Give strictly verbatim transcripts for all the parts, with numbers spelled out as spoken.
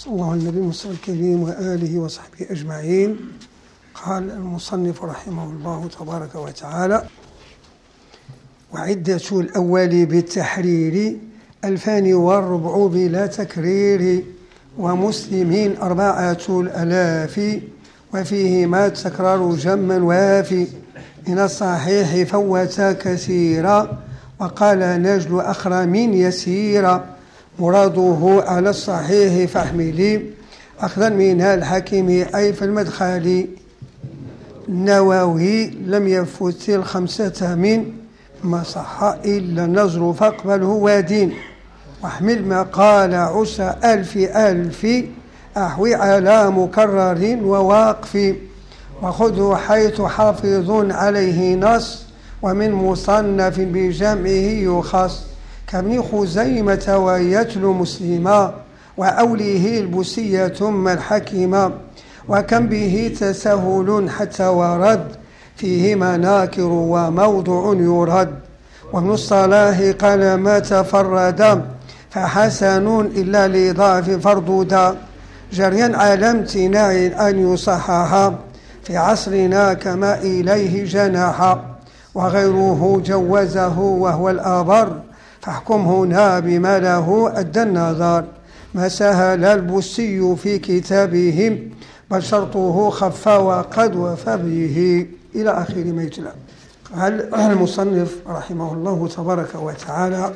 صلى الله على النبي المصطفى الكريم وآله وصحبه أجمعين. قال المصنف رحمه الله تبارك وتعالى: وعدة الأول بالتحرير ألفان والربع بلا تكرير، ومسلمين أربعة الألاف وفيهما التكرار جما وافي، من الصحيح فوت كثيرا وقال نجل أخرم يسيرا، مراده على الصحيح فاحملي أخذا من الحكيم أي في المدخل. النووي لم يفت الخمسة من ما صح إلا النظر فاقبله وادين، واحمل ما قال عسى ألف ألف أحوي على مكرر وواقف، وخذه حيث حافظ عليه نص ومن مصنف بجمعه يخص، كابن خزيمة ويتلو مسلما وأوليه البسية ثم الحكيمة، وكم به تسهل حتى ورد فيه مناكر وموضع يرد، ومن الصلاح قال ما تفرد فحسن إلا لضعف فردودا، جريا على امتناع أن يصحح في عصرنا كما إليه جناح، وغيره جوزه وهو الأبر فاحكم هنا بما له أدى النظر، ما سهل البسي في كتابهم بل شرطه خف وقد وفى به، إلى آخر ما يتلى. قال المصنف رحمه الله تبارك وتعالى: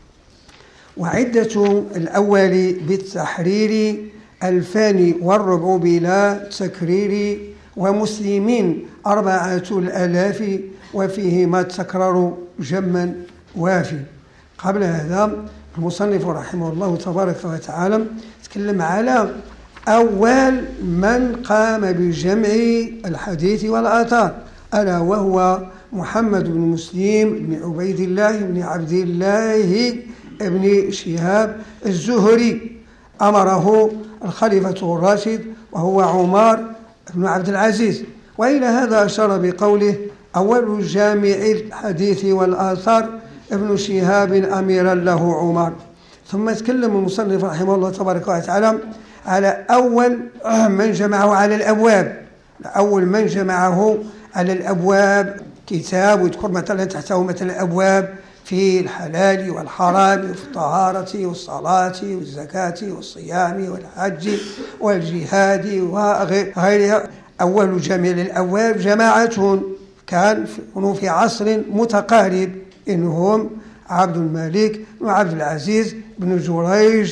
وعدة الأول بالتحرير ألفان والربع بلا تكرير، ومسلمين أربعة الألاف وفيهما التكرار جما وافي. قبل هذا المصنف رحمه الله تبارك وتعالى تكلم على أول من قام بجمع الحديث والآثار، ألا وهو محمد بن مسلم بن عبيد الله بن عبد الله بن شهاب الزهري، أمره الخليفة الراشد وهو عمر بن عبد العزيز، وإلى هذا أشار بقوله أول جامع الحديث والآثار ابن شهاب أميرا له عمر. ثم تكلم المصنف رحمه الله تبارك وتعالى على أول من جمعه على الأبواب، أول من جمعه على الأبواب كتاب ويذكر مثلا تحته مثلا أبواب في الحلال والحرام وفي الطهارة والصلاة والزكاة والصيام والحج والجهاد وغيرها. أول جميع الأبواب جماعة كانوا في عصر متقارب، إنهم عبد الملك بن عبد العزيز بن جريج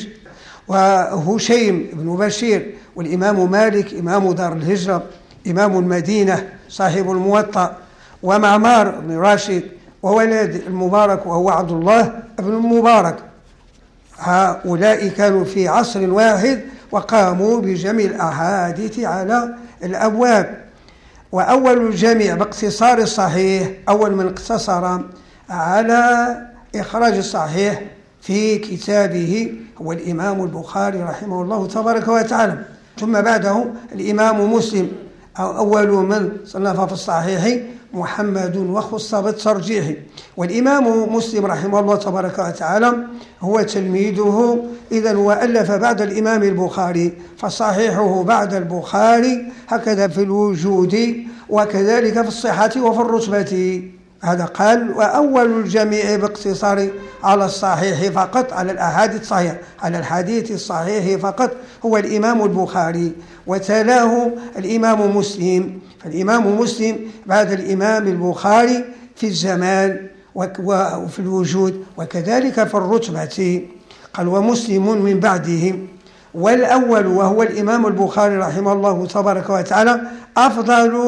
وهشيم بن بشير، والإمام مالك إمام دار الهجرة إمام المدينة صاحب الموطأ، ومعمار بن راشد وولد المبارك وهو عبد الله بن المبارك. هؤلاء كانوا في عصر واحد وقاموا بجميع الأحاديث على الأبواب. وأول الجميع باقتصار الصحيح، أول من اقتصر على إخراج الصحيح في كتابه هو الإمام البخاري رحمه الله تبارك وتعالى، ثم بعده الإمام مسلم، أول من صنف في الصحيح محمد وخص بالترجيح، والإمام مسلم رحمه الله تبارك وتعالى هو تلميذه، إذن وألف بعد الإمام البخاري، فصحيحه بعد البخاري هكذا في الوجود وكذلك في الصحة وفي الرتبة. هذا قال وأول الجميع باقتصار على الصحيح فقط، على الأحاديث الصحيحة، على الحديث الصحيح فقط هو الإمام البخاري، وتلاه الإمام مسلم، فالإمام مسلم بعد الإمام البخاري في الزمان وفي الوجود وكذلك في الرتبة. قال ومسلم من بعدهم، والأول وهو الإمام البخاري رحمه الله تبارك وتعالى أفضل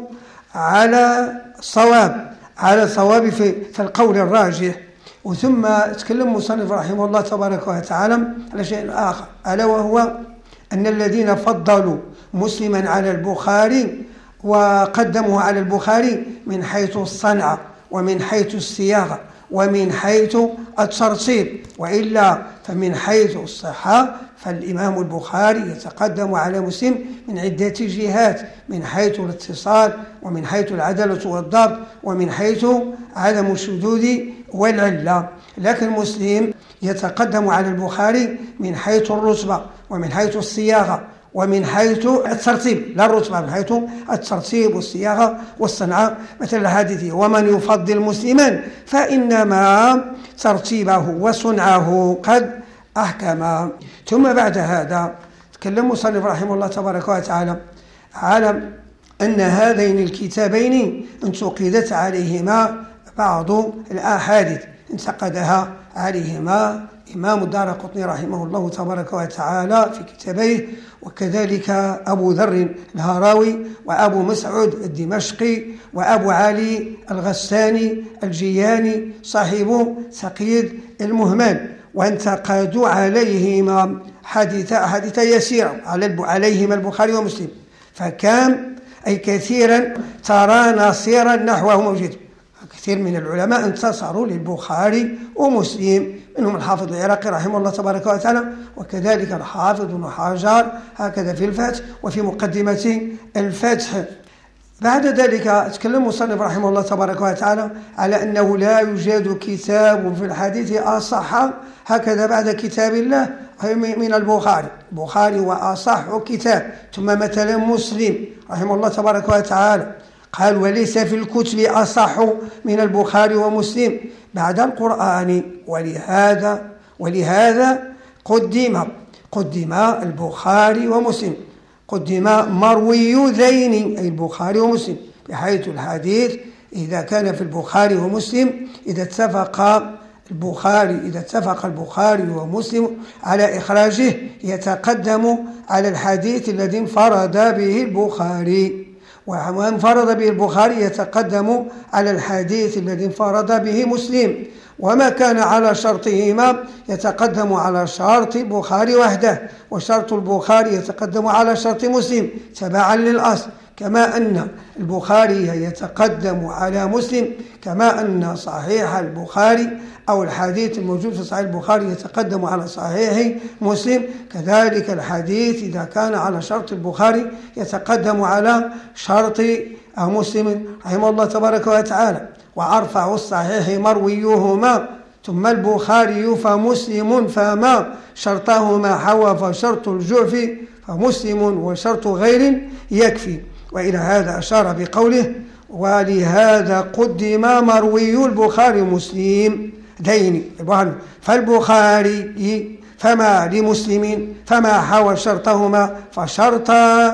على صواب على صواب في, في القول الراجح. وثم تكلم مصنف رحمه الله تبارك وتعالى على شيء آخر، ألا وهو أن الذين فضلوا مسلما على البخاري وقدموه على البخاري من حيث الصنعة ومن حيث الصياغة ومن حيث الترتيب، وإلا فمن حيث الصحة فالإمام البخاري يتقدم على مسلم من عدة جهات، من حيث الاتصال ومن حيث العدالة والضبط ومن حيث عدم الشذوذ والعلة. لكن مسلم يتقدم على البخاري من حيث الرتبة ومن حيث الصياغة ومن حيث الترتيب، لا الرتبة، من حيث الترتيب والصياغة والصنعة مثل الحديث. ومن يفضل مسلما فإنما ترتيبه وصنعه قد أحكم. ثم بعد هذا تكلم مصنف رحمه الله تبارك وتعالى على أن هذين الكتابين انتقدت عليهما بعض الأحاديث، انتقدها عليهما إمام الدارقطني رحمه الله تبارك وتعالى في كتابيه، وكذلك أبو ذر الهراوي وأبو مسعود الدمشقي وأبو علي الغساني الجياني صاحب تقييد المهمل، وانتقدوا عليهما حديث حديث يسيرا عليهما البخاري ومسلم، فكان أي كثيرا ترى نصيرا نحوه موجود. كثير من العلماء انتصروا للبخاري ومسلم، منهم الحافظ العراقي رحمه الله تبارك وتعالى، وكذلك الحافظ ابن حجر هكذا في الفتح وفي مقدمة الفتح. بعد ذلك تكلم المصنف رحمه الله تبارك وتعالى على أنه لا يوجد كتاب في الحديث أصح هكذا بعد كتاب الله من البخاري. البخاري وأصح كتاب، ثم مثلا مسلم رحمه الله تبارك وتعالى قال وليس في الكتب أصح من البخاري ومسلم بعد القرآن، ولهذا ولهذا قدم قدم البخاري ومسلم، قدم مروي ذين أي البخاري ومسلم، بحيث الحديث إذا كان في البخاري ومسلم إذا اتفق البخاري إذا اتفق البخاري ومسلم على إخراجه يتقدم على الحديث الذي انفرد به البخاري، وما انفرد به البخاري يتقدم على الحديث الذي انفرد به مسلم، وما كان على شرطهما يتقدم على شرط البخاري وحده، وشرط البخاري يتقدم على شرط مسلم تبعا للأصل، كما أن البخاري يتقدم على مسلم، كما أن صحيح البخاري أو الحديث الموجود في صحيح البخاري يتقدم على صحيح مسلم، كذلك الحديث إذا كان على شرط البخاري يتقدم على شرط مسلم رحمه الله تبارك وتعالى. وأرفع الصحيح مرويهما ثم البخاري فمسلم، فما شرطهما حوى فشرط الجعف فمسلم وشرط غير يكفي. وإلى هذا أشار بقوله ولهذا قدم مروي البخاري ومسلم دين، فالبخاري فما لمسلم فما حوى شرطهما فشرط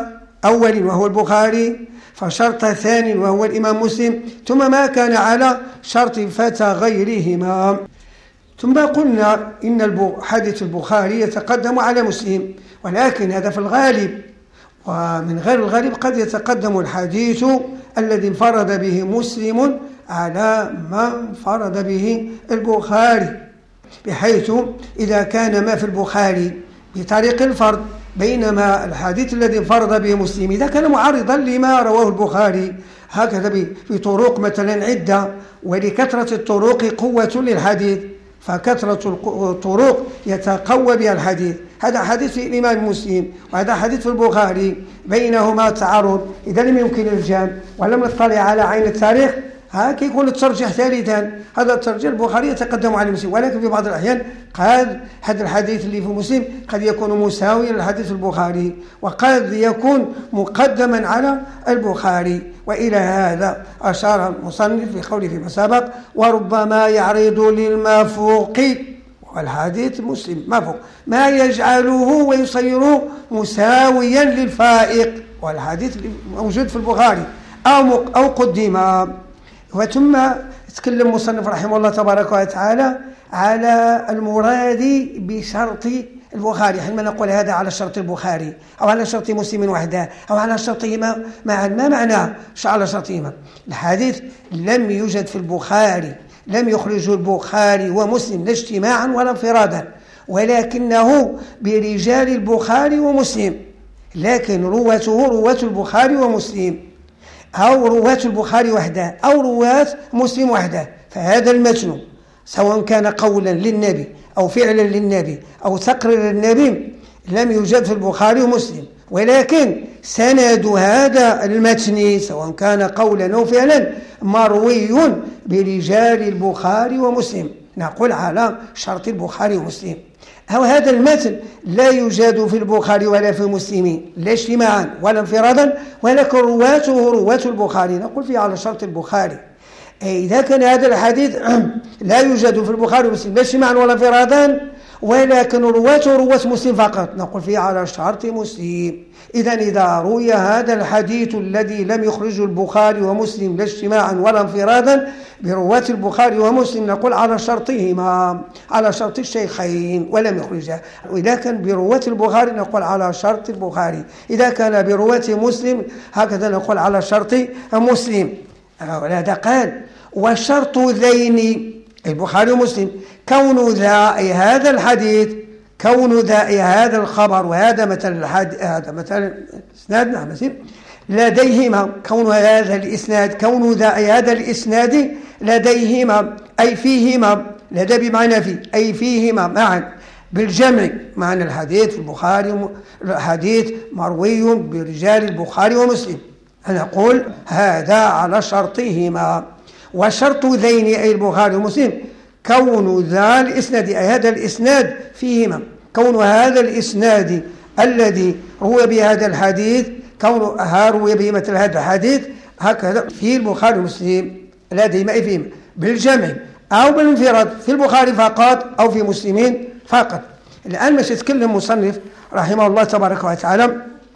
أول وهو البخاري، فشرط ثاني وهو الإمام مسلم، ثم ما كان على شرط فتى غيرهما. ثم قلنا إن حديث البخاري يتقدم على مسلم، ولكن هذا في الغالب، ومن غير الغالب قد يتقدم الحديث الذي انفرد به مسلم على ما انفرد به البخاري، بحيث إذا كان ما في البخاري بطريق الفرد بينما الحديث الذي انفرد به مسلم إذا كان معارضا لما رواه البخاري هكذا بطرق مثلا عدة، ولكثرة الطرق قوة للحديث، فكثرة الطرق يتقوى بها الحديث. هذا حديث في الإمام مسلم وهذا حديث في البخاري بينهما تعارض، إذا لم يمكن الجمع ولم نطلع على عين التاريخ هكذا يكون الترجيح ثالثا. هذا الترجيح البخاري يتقدم على مسلم، ولكن في بعض الأحيان قد هذا الحديث اللي في مسلم قد يكون مساويا للحديث البخاري، وقد يكون مقدما على البخاري. وإلى هذا أشار المصنف في قوله فيما سبق وربما يعرض للمافوق، والحديث مسلم مافوق ما يجعله ويصيره مساويا للفائق، والحديث موجود في البخاري أو أو قدم. وثم تكلم المصنف رحمه الله تبارك وتعالى على المراد بشرط البخاري، حينما نقول هذا على شرط البخاري أو على شرط مسلم وحده أو على شرطهما معا، ما معنى على شرطهما؟ الحديث لم يوجد في البخاري، لم يخرجه البخاري ومسلم لا اجتماعا ولا انفرادا، ولكنه برجال البخاري ومسلم، لكن رواته رواة البخاري ومسلم أو رواة البخاري وحده أو رواة مسلم وحده. فهذا المتن سواء كان قولا للنبي أو فعلا للنبي أو تقرير للنبي لم يوجد في البخاري ومسلم، ولكن سند هذا المتن سواء كان قولا أو فعلا مروي برجال البخاري ومسلم، نقول على شرط البخاري ومسلم. أو هذا المتن لا يوجد في البخاري ولا في مسلم لا اجتماعا ولا انفرادا، ولكن رواته رواة البخاري، نقول فيه على شرط البخاري. إذا كان هذا الحديث لا يوجد في البخاري ومسلم لا اجتماعا ولا انفرادا، ولكن رواته رواة مسلم فقط، نقول فيه على شرط مسلم. إذا إذا روي هذا الحديث الذي لم يخرجه البخاري ومسلم لا اجتماعا ولا انفرادا برواة البخاري ومسلم، نقول على شرطهما، على شرط الشيخين ولم يخرجه. وإذا كان برواة البخاري نقول على شرط البخاري، إذا كان برواة مسلم هكذا نقول على شرط مسلم. ولهذا قال وشرط ذين البخاري ومسلم كون ذا أي هذا الحديث، كون ذا أي هذا الخبر، وهذا مثل الحديث هذا مثل الإسناد، نعم لديهما، كون هذا الإسناد، كون ذا أي هذا الإسناد لديهما أي فيهما، لدى بمعنى في أي فيهما معا بالجمع، معنى الحديث في البخاري الحديث مروي برجال البخاري ومسلم، نقول هذا على شرطهما. وشرط ذين أي البخاري ومسلم كون ذا الإسناد أي هذا الإسناد فيهما، كون هذا الإسناد الذي روي بهذا الحديث، كون روي به مثل هذا الحديث هكذا في البخاري ومسلم لديهما أي فيهما بالجمع أو بالانفراد، في البخاري فقط أو في مسلمين فقط. الآن مش يتكلم مصنف رحمه الله تبارك وتعالى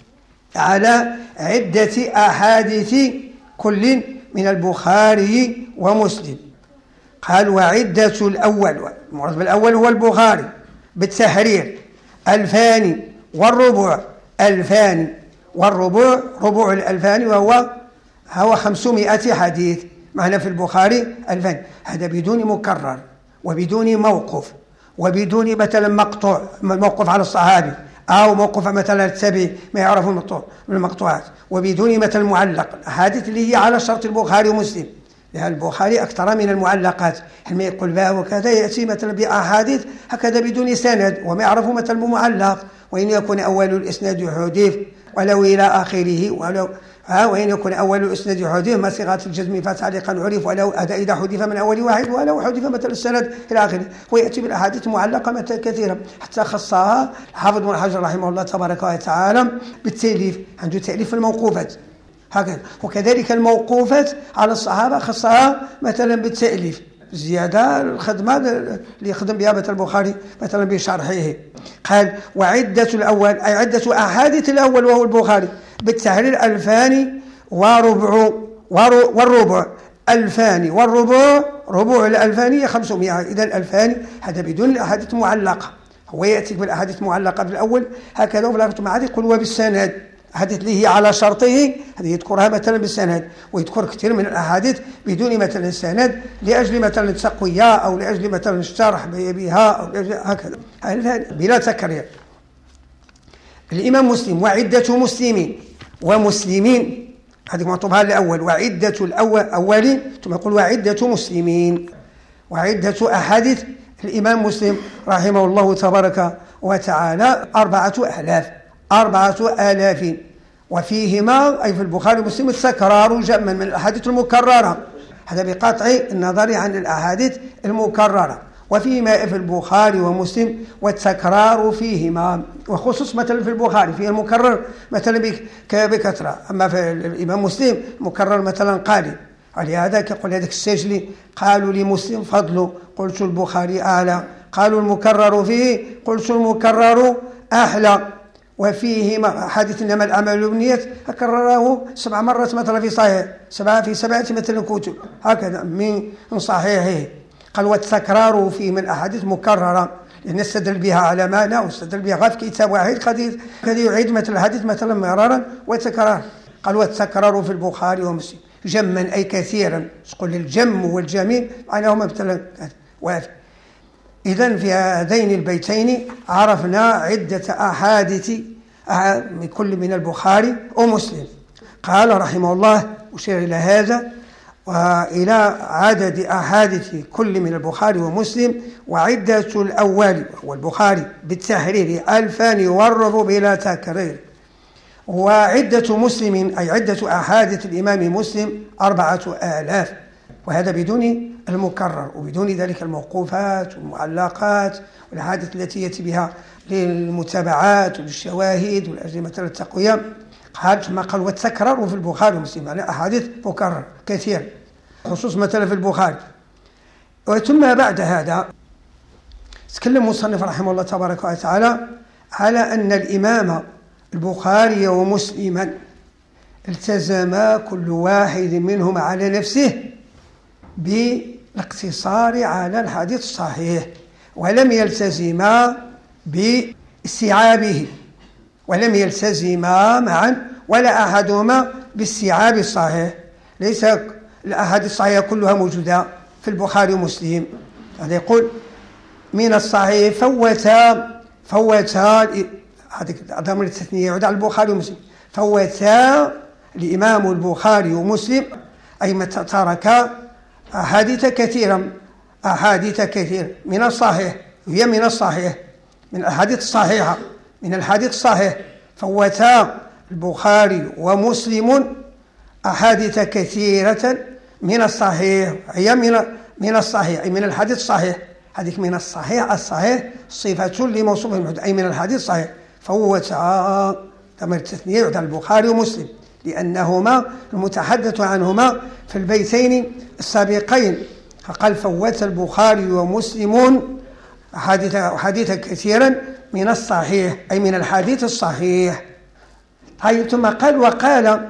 على عدة أحاديث كل من البخاري ومسلم. قال وعدة الأول، المراد بالأول هو البخاري بالتحرير ألفان والربع، ألفان والربع، ربع الألفان وهو هو خمسمائة حديث، معنا في البخاري ألفان، هذا بدون مكرر وبدون موقف وبدون مثلا مقطوع، موقف على الصحابي أو موقف مثلا التابعي ما يعرف من المقطوعات، وبدون مثلا معلق، الأحاديث اللي هي على شرط البخاري ومسلم، لأن البخاري أكثر من المعلقات، حينما يقول بها وكذا يأتي مثلا بأحاديث هكذا بدون سند وما يعرف مثلا بمعلق، وإن يكون أول الإسناد حديث ولو إلى آخره، ولو ها وإن يكون أول الإسناد حديث ما صيغة الجزم فتعليقا عرف، ولو هذا إذا حدث من أول واحد ولو حدث مثل السند إلى آخره، ويأتي بالأحاديث معلقة مثل كثيرة، حتى خصها الحافظ ابن حجر رحمه الله تبارك وتعالى بالتأليف، عنده تأليف الموقوفات هكذا، وكذلك الموقوفات على الصحابة خصها مثلا بالتأليف زيادة الخدمة اللي يخدم بها مثل البخاري مثلا بشرحه. قال وعدة الأول أي عدة أحاديث الأول وهو البخاري بالتحرير ألفان وربع والربع، ألفان والربع، ربع الألفانية خمسمائة، إذا الألفان هذا بدون الأحاديث معلقة، هو يأتي بالأحاديث معلقة في الأول هكذا، وفي الآخر معاد يقول وبالسند، الأحاديث اللي هي على شرطه هذه يذكرها مثلا بالسند، ويذكر كثير من الأحاديث بدون مثلا السند لأجل مثلا التقوية أو لأجل مثلا الشرح بها أو هكذا بلا تكرير. الإمام مسلم وعدة مسلمين ومسلمين، هذه معطوبها الأول، وعدة الأول أولين ثم يقول وعدة مسلمين، وعدة أحاديث الإمام مسلم رحمه الله تبارك وتعالى أربعة آلاف أربعة آلاف، وفيهما أي في البخاري ومسلم التكرار جمع من الأحاديث المكررة، هذا بقطع النظر عن الأحاديث المكررة، وفيهما في البخاري ومسلم والتكرار فيهما، وخصوص مثلا في البخاري فيه المكرر مثلا بكثرة، أما في الإمام مسلم مكرر مثلا قالي، ولهذا يقول هذاك السجلي قالوا لمسلم فضل قلت البخاري أعلى، قالوا المكرر فيه قلت المكرر أحلى، وفيهما حديث إنما الأعمال بالنيات أكرره سبع مرات مثلا في صحيح، سبعة في سبعة مثلا كتب هكذا من صحيحه. قال والتكرار فيه من الأحاديث مكررة، لأن استدل بها على ما لا واستدل بها في كتاب واحد قد قد يعيد مثل الحديث مثلا مرارا وتكرار. قال والتكرار في البخاري ومسلم جما أي كثيرا، تقول الجم والجميل معناهما مثلا وافي. إذن في هذين البيتين عرفنا عدة أحاديث من كل من البخاري ومسلم. قال رحمه الله أشير إلى هذا وإلى عدد أحاديث كل من البخاري ومسلم، وعدة الأول والبخاري بالتحرير ألفان والربع بلا تكرير، وعدة مسلم أي عدة أحاديث الإمام مسلم أربعة آلاف. وهذا بدون المكرر وبدون ذلك الموقوفات والمعلقات والأحاديث التي يأتي بها للمتابعات وللشواهد والأجل مثلا التقوية. قال ثم قال وتكرر في البخاري ومسلم، يعني أحاديث مكرر كثير خصوص مثلا في البخاري. وثم بعد هذا تكلم المصنف رحمه الله تبارك وتعالى على أن الإمام البخاري ومسلما التزما كل واحد منهما على نفسه بالاقتصار على الحديث الصحيح، ولم يلتزما باستيعابه، ولم يلتزما معا ولا أحدهما باستيعاب الصحيح. ليس الأحاديث الصحيحة كلها موجودة في البخاري ومسلم. هذا يقول من الصحيح فوتا فوتا هذه ضمن التثنية يعود على البخاري ومسلم، فوتا الإمام البخاري ومسلم أي متى ترك أحاديث كثيرا أحاديث كثير من الصحيح، هي من الصحيح من الأحاديث الصحيحة من الحديث الصحيح. فوتا البخاري ومسلم أحاديث كثيرة من الصحيح، هي من من الصحيح أي من الحديث الصحيح. هذه من الصحيح الصحيح صفة لموصوف المحدث أي من الحديث الصحيح. فوتا ضمير التثنية يعود على البخاري ومسلم لأنهما المتحدث عنهما في البيتين السابقين. فقال فوت البخاري ومسلم حديث حديثا كثيرا من الصحيح أي من الحديث الصحيح. طيب ثم قال وقال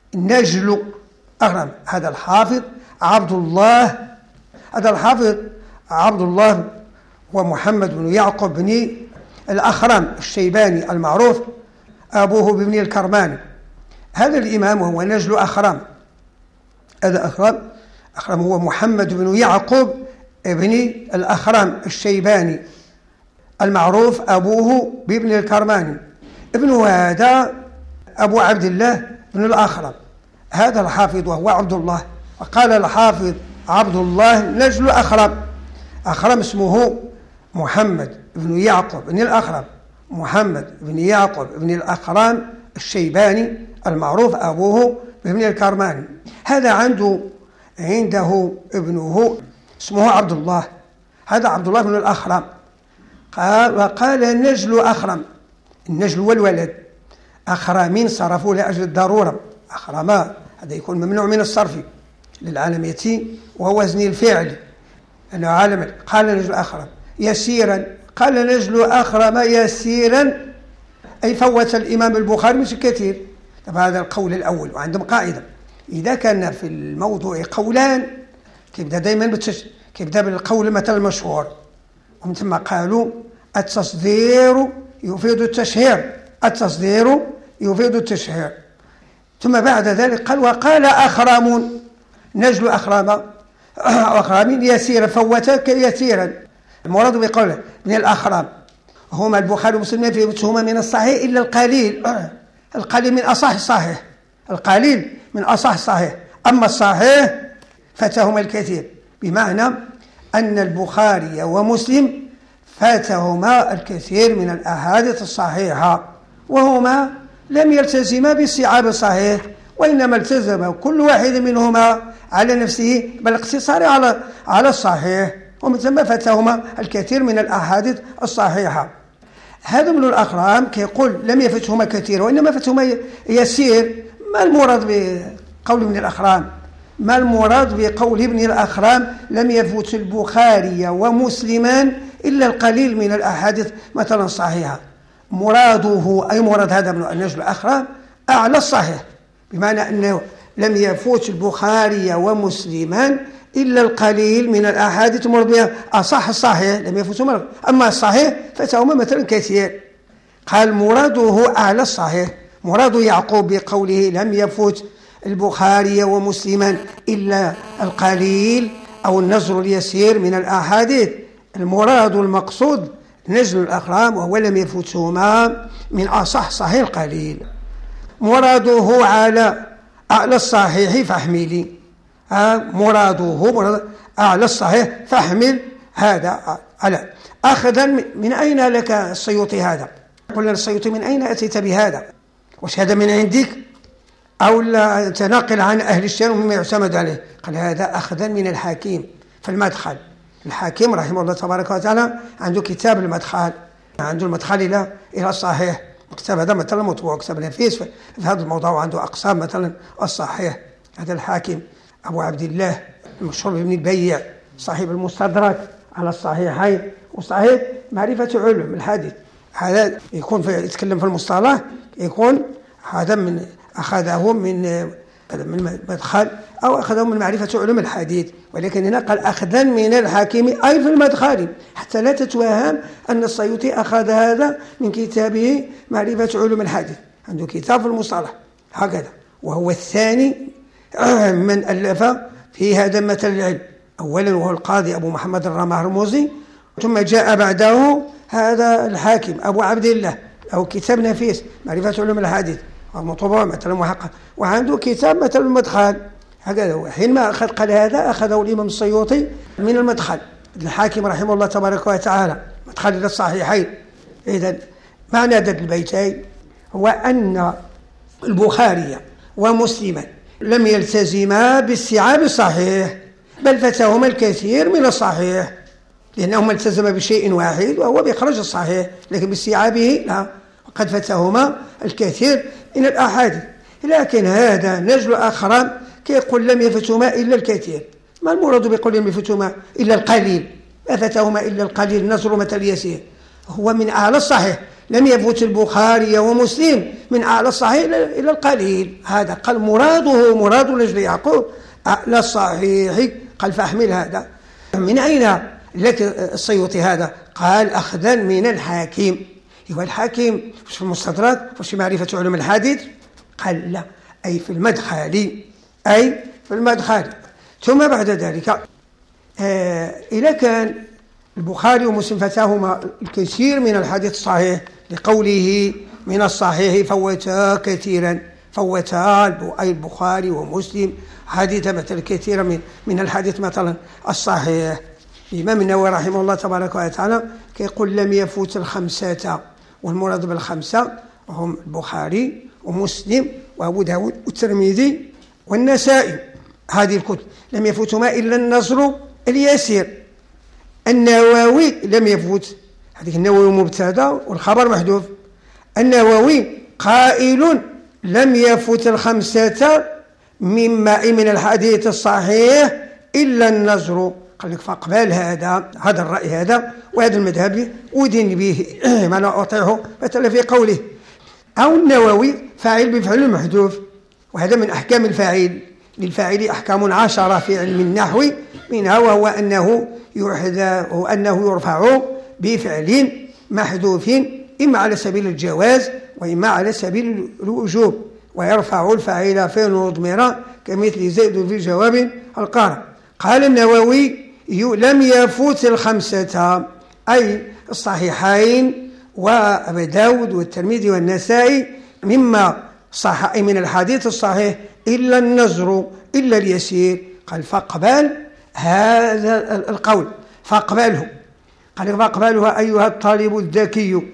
نجل أغرم، هذا الحافظ عبد الله هذا الحافظ عبد الله ومحمد بن يعقوب بن الأخرم الشيباني المعروف أبوه بابن الكرماني. هذا الإمام هو نجل أخرم، هذا أخرم أخرم هو محمد بن يعقوب ابن الأخرم الشيباني المعروف أبوه بابن الكرماني. ابنه هذا أبو عبد الله بن الأخرم. هذا الحافظ وهو عبد الله، وقال الحافظ عبد الله نجل أخرم. أخرم اسمه محمد بن يعقوب بن الأخرم، محمد بن يعقوب بن الأخرم الشيباني المعروف أبوه بابن الكرماني. هذا عنده عنده ابنه اسمه عبد الله، هذا عبد الله بن الأخرم. قال وقال نجل أخرم، النجل والولد أخرمين صرفوا لأجل الضرورة، أخرما هذا يكون ممنوع من الصرف للعالمية ووزن الفعل أنه عالم. قال نجل أخرم يسيرا، قال نجل أخرم يسيرا أي فوت الإمام البخاري مش كثير. طبعا هذا القول الأول. وعندهم قاعدة إذا كان في الموضوع قولان كيبدأ دائما بالتش... كيبدأ بالقول مثلا المشهور، ومن ثم قالوا التصدير يفيد التشهير، التصدير يفيد التشهير. ثم بعد ذلك قال وقال أخرم نجل أخرم أخرمين يسيرا فوتا يسيرا. المراد بقوله من الأخرم هما البخاري ومسلم فيهما من الصحيح إلا القليل، القليل من أصح الصحيح، القليل من أصح الصحيح، أما الصحيح فاتهما الكثير، بمعنى أن البخاري ومسلم فاتهما الكثير من الأحاديث الصحيحة، وهما لم يلتزما باستيعاب الصحيح، وإنما التزم كل واحد منهما على نفسه بالاقتصار على على الصحيح، ومن ثم فاتهما الكثير من الأحاديث الصحيحة. هذا ابن الأخرم كيقول لم يفتهما كثير وإنما فتهما يسير. ما المراد بقول ابن الأخرم؟ ما المراد بقول ابن الأخرم لم يفوت البخاري ومسلما إلا القليل من الأحاديث مثلا صحيحة؟ مراده أي مراد هذا ابن النجل الأخرم أعلى الصحيح، بمعنى أنه لم يفوت البخاري ومسلما إلا القليل من الأحاديث المراد بها أصح الصحيح، لم يفوتهما، أما الصحيح فاتهما مثلا كثير. قال مراده أعلى الصحيح، مراد يعقوب بقوله لم يفوت البخاري ومسلما إلا القليل أو النزر اليسير من الأحاديث، المراد المقصود نزل الأخرام وهو لم يفوتهما من أصح صحيح القليل. مراده على أعلى الصحيح فاحملي، مراده مراد أعلى الصحيح فاحمل هذا على. أخذا من أين لك السيوطي هذا؟ قلنا السيوطي من أين أتيت بهذا؟ وش هذا من عندك أو لا تناقل عن أهل الشام مما يعتمد عليه. قال هذا أخذا من الحكيم في المدخل. الحكيم رحمه الله تبارك وتعالى عنده كتاب المدخل، عنده المدخل إلى إلى الصحيح. الكتاب هذا مثلا مطبوع كتاب نفيس في هذا الموضوع، وعنده أقسام مثلا الصحيح. هذا الحاكم أبو عبد الله المشهور بابن البيع صاحب المستدرك على الصحيحين وصحيح معرفة علوم الحديث. هذا يكون في يتكلم في المصطلح، يكون هذا من أخذه من من المدخل أو أخذه من معرفة علوم الحديث. ولكن هنا قال أخذا من الحكيم أي في المدخل، حتى لا تتوهم أن السيوطي أخذ هذا من كتابه معرفة علوم الحديث. عنده كتاب في المصطلح هكذا، وهو الثاني من ألف في هذا مثل العلم. أولا وهو القاضي أبو محمد الرمهرموزي، ثم جاء بعده هذا الحاكم أبو عبد الله له كتاب نفيس معرفة علوم الحديث مطبوع مثلا محقق، وعنده كتاب مثل المدخل هكذا. حينما أخذ قال هذا أخذه الإمام السيوطي من المدخل الحاكم رحمه الله تبارك وتعالى، مدخل إلى الصحيحين. إذن معنى هذا البيتين هو أن البخاري ومسلما لم يلتزما باستيعاب الصحيح، بل فتاهما الكثير من الصحيح، لأنهما التزما بشيء واحد وهو بإخراج الصحيح، لكن باستيعابه لا، وقد فتاهما الكثير من الأحاديث. لكن هذا نجل آخران كيقول لم يفتهما إلا الكثير. ما المراد بقول لم يفتهما إلا القليل؟ ما فتاهما إلا القليل، نظر مثل يسير هو من أعلى الصحيح. لم يفوت البخاري ومسلم من أعلى الصحيح إلى القليل. هذا قال مراده مراد نجل يعقوب أعلى الصحيح. قال فأحمل هذا. من أين لك السيوطي هذا؟ قال أخذا من الحاكم. هو الحاكم في المستدرك وفي معرفة علوم الحديث؟ قال لا، أي في المدخل، أي في المدخل. ثم بعد ذلك آه إذا كان البخاري ومسلم فتاهما الكثير من الحديث الصحيح لقوله من الصحيح فوتا كثيرا، فوتا أي البخاري ومسلم حديث مثل كثيرا من من الحديث مثلا الصحيح. الإمام النووي رحمه الله تبارك وتعالى كيقول لم يفوت الخمسة، والمراد بالخمسة هم البخاري ومسلم وأبو داود والترمذي والنسائي. هذه الكتب لم يفوتهما إلا النصر اليسير. النووي لم يفوت، هذه النووي مبتدا والخبر محذوف. النووي قائل لم يفوت الخمسة مما من الحديث الصحيح إلا النصر. قال لك فاقبل هذا هذا الرأي هذا وهذا المذهب ودين به ما لا أطيعه مثلا في قوله. أو النووي فاعل بفعل محذوف، وهذا من أحكام الفاعل. للفاعل أحكام عشرة في علم النحو، منها وهو أنه يحذف وأنه يرفع بفعل محذوف إما على سبيل الجواز وإما على سبيل الوجوب، ويرفع الفاعل فعل مضمرا كمثل زيد في جواب القارئ. قال النووي لم يفوت الخمسة أي الصحيحين وأبي داود والترمذي والنسائي مما صح من الحديث الصحيح إلا النزر إلا اليسير. قال فاقبل هذا القول، فاقبله. قال فاقبلها أيها الطالب الذكي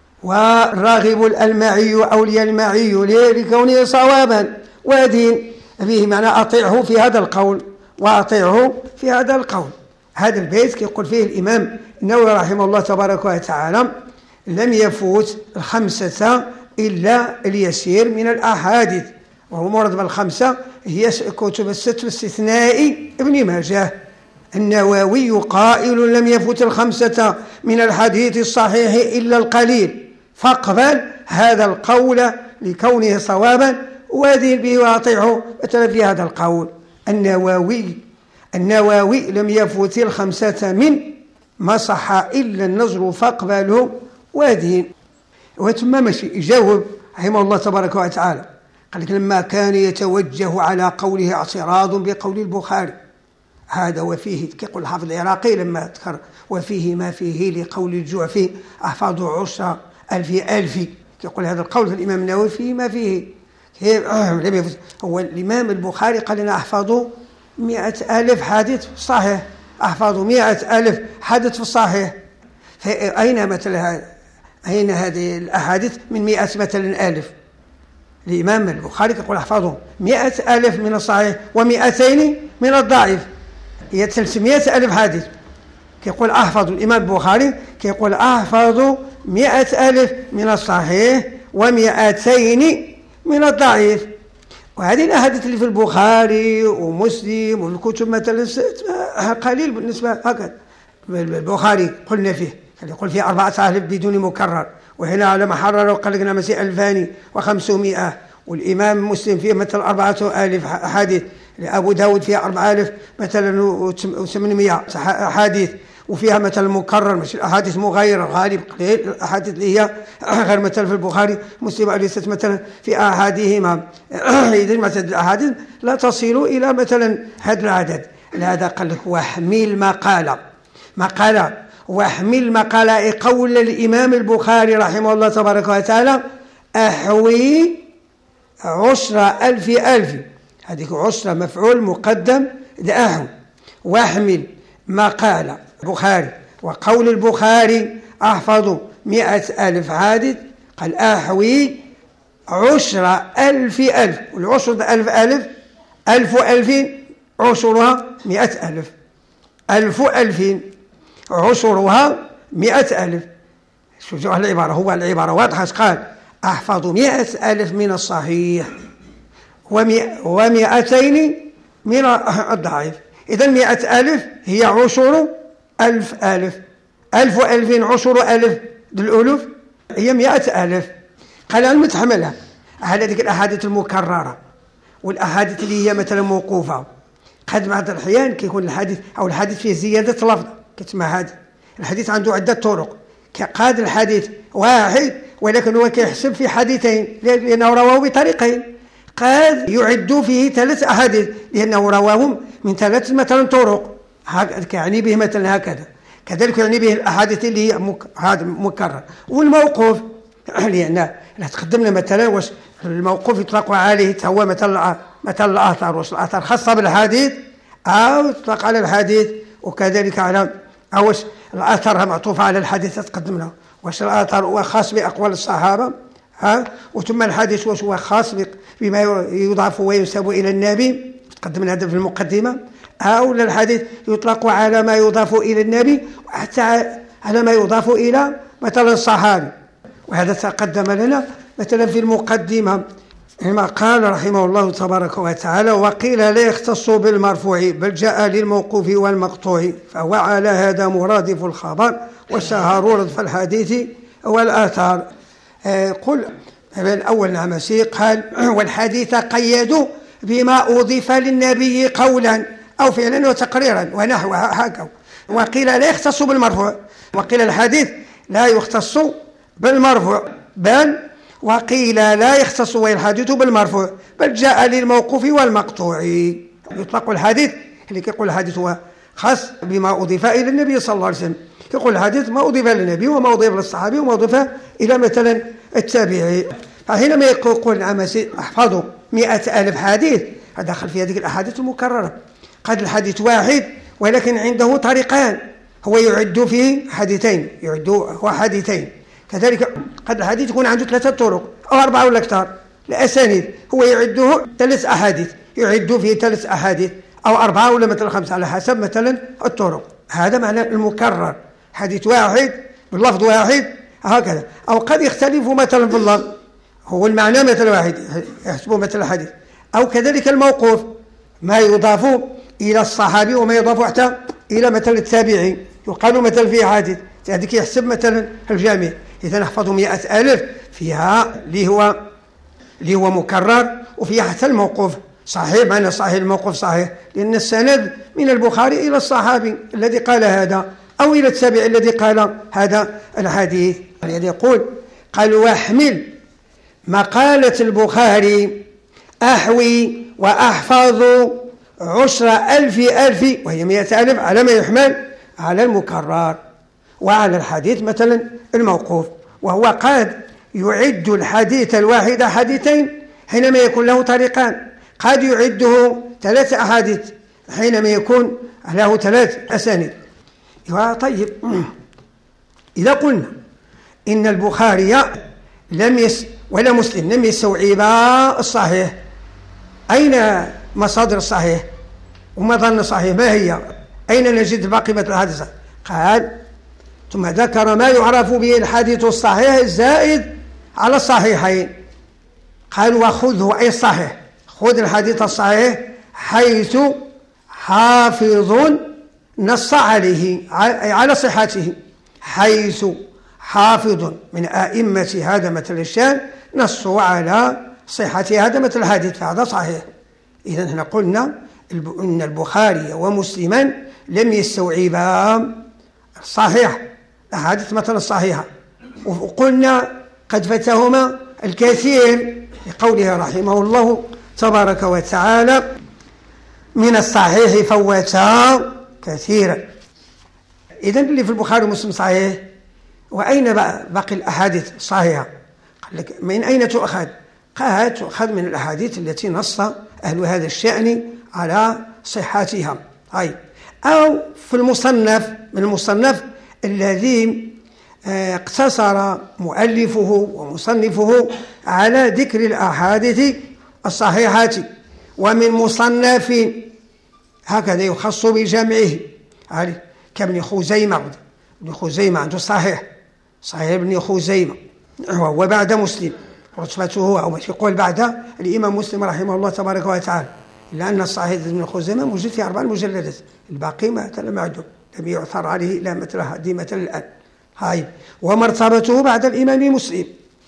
والراغب الألمعي أو اليلمعي لكونه صوابا ودين به، معنى أطيعه في هذا القول وأطيعه في هذا القول. هذا البيت كيقول فيه الإمام النووي رحمه الله تبارك وتعالى لم يفوت الخمسة إلا اليسير من الأحاديث، وهو مراد بالخمسة هي كتب الست باستثناء ابن ماجه. النووي قائل لم يفوت الخمسة من الحديث الصحيح إلا القليل، فاقبل هذا القول لكونه صوابا وادين به وأطيعه مثلا في هذا القول. النووي النووي لم يفوت الخمسة من ما صح إلا النظر فاقبله وادين. وثم مشي يجاوب رحمه الله تبارك وتعالى. قال لك لما كان يتوجه على قوله اعتراض بقول البخاري، هذا وفيه كيقول الحافظ العراقي لما ذكر وفيه ما فيه لقول الجعفي أحفظ عشر ألف ألف، كيقول هذا القول في الإمام النووي فيه ما فيه. هو الإمام البخاري قال لنا أحفظ مئة ألف حديث صحيح، أحفظ مئة ألف حديث في الصحيح. فأين مثل أين هذه الأحاديث من مئة مثلا ألف؟ الإمام البخاري يقول احفظوا مئة ألف من الصحيح ومئتين من الضعيف، هي ثلاثمائة ألف حديث. كيقول أحفظ الإمام البخاري كيقول أحفظ مئة ألف من الصحيح ومئتين من الضعيف. وهذه الأحاديث اللي في البخاري ومسلم والكتب مثلا قليل بالنسبة هكذا. البخاري قلنا فيه يقول فيه أربعة آلاف بدون مكرر، وهنا على ما حرر وقال لنا مسيء ألفان وخمسمائة. والإمام مسلم فيه مثل أربعة آلاف حديث، أبو داود فيها أربعة آلاف مثلا وثمانمائة حديث، وفيها مثلا مكرر مش الأحاديث مغايرة غالب قليل. الأحاديث اللي هي غير مثلا في البخاري مسلم أليست مثلا في أحادهما إذن مثلا الأحاديث لا تصل إلى مثلا هذا العدد. لهذا قال لك واحمل مقالة مقالة واحمل مقالة قول الإمام البخاري رحمه الله تبارك وتعالى أحوي عشر ألف ألف، هذيك عشرة مفعول مقدم أحو. واحمل مقالة البخاري وقول البخاري أحفظ مئة ألف حادث، قال أحوي عشر ألف ألف، والعشر ألف ألف ألف ألفين عشرها مئة ألف، ألف ألفين عشرها مئة ألف. شوفوا العبارة، هو العبارة واضحة. قال أحفظ مئة ألف من الصحيح ومئتين من الضعيف. إذن مئة ألف هي عشر ألف ألف، ألف ألفين عشر ألف الألوف هي مئة ألف. قال المتحملة على ذلك الأحاديث المكررة والأحاديث اللي هي مثلا موقوفة. قد بعض الأحيان كيكون الحديث أو الحديث فيه زيادة لفظ كتسمع هذا الحديث عنده عدة طرق، كقاد الحديث واحد ولكن هو كيحسب في حديثين لأنه رواه بطريقين. قد يعد فيه ثلاث أحاديث لأنه رواهم من ثلاث مثلا طرق، يعني به مثلا هكذا. كذلك يعني به الأحاديث اللي هي مك... هذا مكرر. والموقوف لأن تقدمنا مثلا واش الموقوف يطلق عليه هو مثلا مثلا الآثار، واش الآثار خاصة بالحديث أو يطلق على الحديث، وكذلك على أو واش الآثار معطوفة على الحديث تقدمنا، واش الآثار هو خاص بأقوال الصحابة ها، وثم الحديث واش هو خاص بما يضاف وينسب إلى النبي تقدمنا هذا في المقدمة، أو الحديث يطلق على ما يضاف إلى النبي وحتى على ما يضاف إلى مثلا الصحابي. وهذا تقدم لنا مثلا في المقدمة كما قال رحمه الله تبارك وتعالى وقيل لا يختص بالمرفوع بل جاء للموقوف والمقطوع، فهو على هذا مرادف الخبر والشهر ردف الحديث والآثار. قل الأول نعمسي قال والحديث قيدوا بما أضيف للنبي قولا أو فعلا وتقريرا ونحو هكذا. وقيل لا يختص بالمرفوع، وقيل الحديث لا يختص بالمرفوع بل وقيل لا يختص الحديث بالمرفوع بل جاء للموقوف والمقطوع. يطلق الحديث اللي كيقول الحديث هو خاص بما أضيف إلى النبي صلى الله عليه وسلم، يقول الحديث ما أضيف للنبي وما أضيف للصحابي وما أضيف إلى مثلا التابعي. فحينما يقول العمسي احفظوا مئة ألف حديث دخل في هذه الأحاديث المكررة. قد الحديث واحد ولكن عنده طريقان، هو يعد فيه حديثين، يعد هو حديثين. كذلك قد الحديث يكون عنده ثلاثة طرق أو أربعة ولا أكثر الأسانيد، هو يعده ثلاث أحاديث، يعد فيه ثلاث أحاديث أو أربعة ولا مثلا خمسة على حسب مثلا الطرق. هذا معنى المكرر، حديث واحد باللفظ واحد هكذا. أو قد يختلف مثلا في اللفظ، هو المعنى مثل واحد يحسبه مثل الحديث. أو كذلك الموقوف ما يضاف إلى الصحابي وما يضاف حتى إلى مثل التابعي، يقال مثل فيه حديث هذيك يحسب مثلا الجامع. إذا نحفظ مئة ألف فيها اللي هو اللي هو مكرر، وفيها حتى الموقوف صحيح، معنى صحيح الموقوف صحيح لأن السند من البخاري إلى الصحابي الذي قال هذا أو إلى التابعي الذي قال هذا الحديث. يعني يقول قال واحمل مقالة البخاري أحوي وأحفظ عشر ألف ألف وهي مئة ألف على ما يحمل على المكرر وعلى الحديث مثلا الموقوف. وهو قد يعد الحديث الواحد حديثين حينما يكون له طريقان، قد يعده ثلاث أحاديث حينما يكون له ثلاث أسانيد. طيب إذا قلنا إن البخاري لم يس ولا مسلم لم يستوعب الصحيح. أين مصادر الصحيح ومظن الصحيح؟ ما هي؟ أين نجد باقي مثل هذا؟ قال ثم ذكر ما يعرف به الحديث الصحيح الزائد على الصحيحين. قال وخذه أي الصحيح، خذ الحديث الصحيح حيث حافظ نص عليه أي على صحته، حيث حافظ من أئمة هذا مثل الشان نصوا على صحة هذا مثل الحديث، فهذا صحيح. إذن هنا قلنا أن البخاري ومسلما لم يستوعبا صحيح الحديث مثل الصحيحة، وقلنا قد فتهما الكثير لقوله رحمه الله تبارك وتعالى من الصحيح فوتا كثيرا. إذن اللي في البخاري ومسلم صحيح، وأين باقي الأحاديث الصحيحة؟ قال لك من أين تؤخذ؟ قال تؤخذ من الأحاديث التي نص أهل هذا الشأن على صحتها. طيب، أو في المصنف، من المصنف الذي اقتصر مؤلفه ومصنفه على ذكر الأحاديث الصحيحات، ومن مصنف هكذا يخص بجمعه كابن خزيمة. ابن خزيمة عنده صحيح، صحيح ابن خزيمة وهو بعد مسلم، رتبته أو يقول بعد الإمام مسلم رحمه الله تبارك وتعالى، لأن الصحيح ابن خزيمة موجود في أربع مجلدات، الباقي مثلا معدوم لم يعثر عليه لا مثل هذه مثل الآن. هاي ومرتبته بعد الإمام مسلم.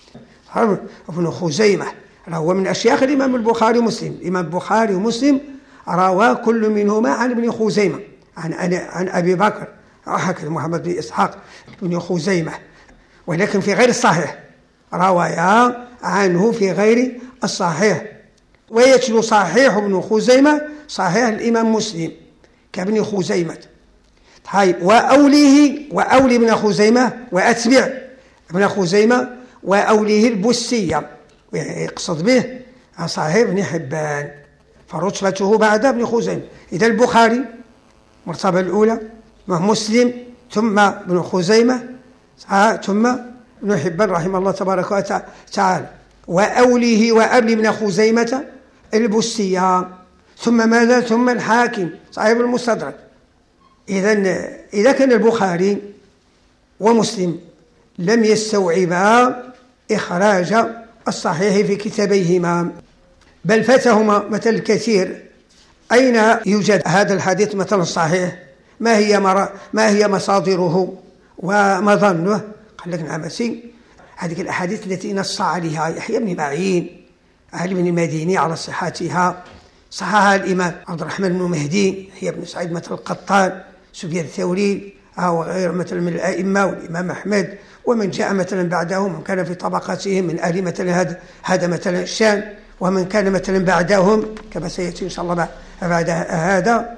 ابن خزيمة هو من أشياخ الإمام البخاري ومسلم. الإمام البخاري ومسلم روى كل منهما عن ابن خزيمة عن عن أبي بكر هكذا محمد بن إسحاق بن خزيمة، ولكن في غير الصحيح، روايا عنه في غير الصحيح. ويتلو صحيح ابن خزيمة صحيح الإمام مسلم كابن خزيمة. طيب، وأوليه وأولي ابن خزيمة وأتبع ابن خزيمة وأوليه البسية، يقصد به صحيح ابن حبان، فرتبته بعد ابن خزيمة. إذا البخاري مرتبة الأولى، مسلم، ثم ابن خزيمة، ثم ابن حبان رحمه الله تبارك وتعالى، وأوليه وأبل ابن خزيمة البسية، ثم ماذا؟ ثم الحاكم صاحب المستدرك. إذن إذا كان البخاري ومسلم لم يستوعبا إخراج الصحيح في كتابيهما، بل فاتهما مثل الكثير، أين يوجد هذا الحديث مثل الصحيح؟ ما هي ما هي مصادره ومظنه؟ قال لك نعم سي هذه الأحاديث التي نص عليها يحيى بن معين عالم بن المديني على صحتها، صححها الإمام عبد الرحمن بن مهدي، هي بن سعيد مثل القطان، سفيان الثوري أو غير مثل من الأئمة، والإمام أحمد، ومن جاء مثلا بعدهم من كان في طبقاتهم من أهل مثلا هذا هذا مثلا الشام، ومن كان مثلا بعدهم كما سيأتي إن شاء الله بعد هذا.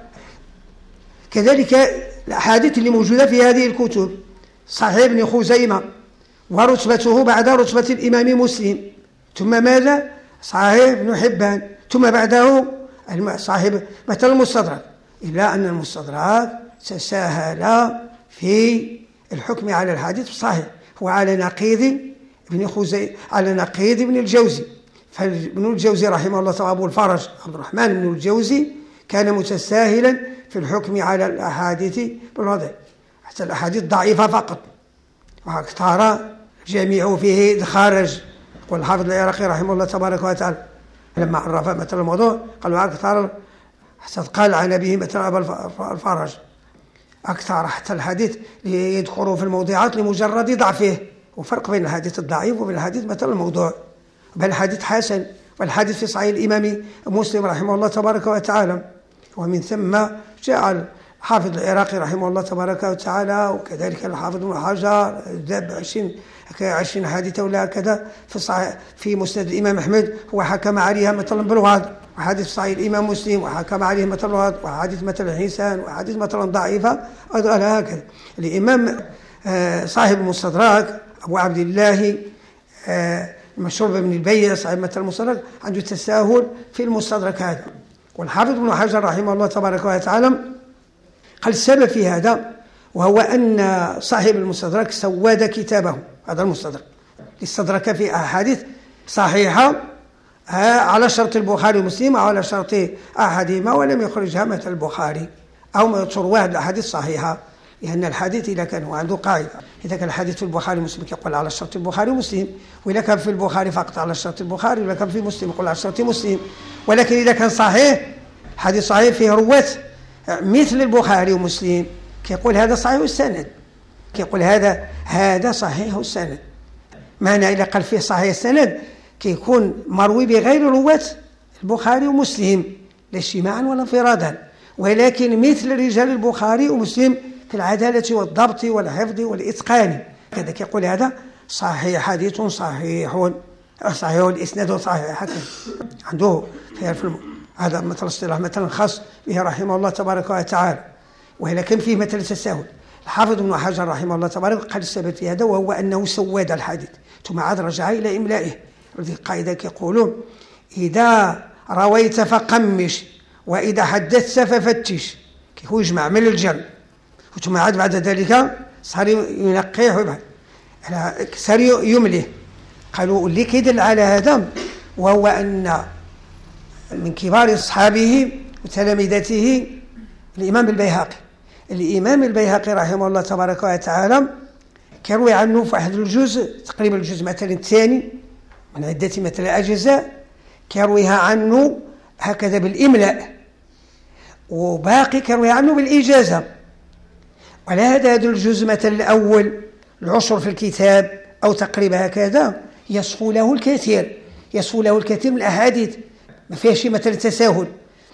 كذلك الأحاديث اللي موجودة في هذه الكتب، صحيح ابن خزيمة ورتبته بعد رتبة الإمام مسلم، ثم ماذا؟ صحيح ابن حبان، ثم بعده صاحب مثل المستدرك، إلا أن المستدرك تساهل في الحكم على الحديث الصحيح، وعلى نقيض ابن خزيمة، على نقيض ابن الجوزي. فابن الجوزي رحمه الله تعالى أبو الفرج عبد الرحمن بن الجوزي كان متساهلا في الحكم على الأحاديث بالوضع، حتى الأحاديث ضعيفة فقط، واختار جميع فيه خارج. والحافظ العراقي رحمه الله تبارك وتعالى لما عرف مثل الموضوع قال أكثر، حتى قال عن أبيه مثل أبا الفرج أكثر حتى الحديث يذكره في الموضوعات لمجرد ضعفه، وفرق بين الحديث الضعيف وبين الحديث مثل الموضوع، بل الحديث حسن، والحديث في صحيح الإمام مسلم رحمه الله تبارك وتعالى. ومن ثم جاء الحافظ العراقي رحمه الله تبارك وتعالى، وكذلك الحافظ ابن حجر ذاب عشرين عشرين حادثة ولا كذا في صحيح في مسند الإمام أحمد، هو حكم عليها مثلا بالوعد، وحديث صحيح الإمام مسلم وحكم عليه مثلا بالوعد، وحديث مثلا حسان، وحديث مثلا ضعيفة، أيضا هكذا. الإمام صاحب المستدرك أبو عبد الله المشهور بن البيع صاحب مثل المستدرك عنده تساهل في المستدرك هذا. والحافظ ابن حجر رحمه الله تبارك وتعالى قال السبب في هذا وهو أن صاحب المستدرك سود كتابه، هذا المستدرك استدرك في أحاديث صحيحة على شرط البخاري ومسلم أو على شرط أحدهما ولم يخرجها مثل البخاري، أو تروى الأحاديث صحيحة، لأن الحديث إذا كان هو عنده قاعدة، إذا كان الحديث في البخاري ومسلم يقول على شرط البخاري ومسلم، وإذا كان في البخاري فقط على شرط البخاري، وإذا كان في مسلم يقول على شرط مسلم. ولكن إذا كان صحيح حديث صحيح فيه رواة مثل البخاري ومسلم كيقول هذا صحيح السند، كيقول هذا هذا صحيح السند. معنى إذا قال فيه صحيح السند كيكون مروي بغير رواة البخاري ومسلم لا اجتماعا ولا انفرادا، ولكن مثل رجال البخاري ومسلم في العدالة والضبط والحفظ والإتقان. كذا كيقول هذا صحيح، حديث صحيح صحيح الإسناد صحيح. هكذا عنده في الفيلم هذا مثل اصطلاح مثلا خاص به رحمه الله تبارك وتعالى. ولكن فيه مثل التساهل. الحافظ ابن حجر رحمه الله تبارك قال السبب في هذا وهو أنه سود الحديث ثم عاد رجع إلى إملائه. هذه القاعدة كيقولون إذا رويت فقمش وإذا حدثت ففتش، كيكون يجمع من الجمع ثم عاد بعد ذلك صار ينقيه ويبعد صار يمليه. قالوا اللي كيدل على هذا وهو أن من كبار أصحابه وتلامذته الإمام البيهقي. الإمام البيهقي رحمه الله تبارك وتعالى كروي عنه في أحد الجزء تقريبا الجزء مثلا الثاني من عدة مثلا أجزاء كرويها عنه هكذا بالإملاء، وباقي كروي عنه بالإجازة. ولهذا هذا الجزء مثلا الأول العشر في الكتاب أو تقريبا هكذا يصفو له الكثير، يصفو له الكثير من الأحاديث، ما فيها شيء مثل التساهل،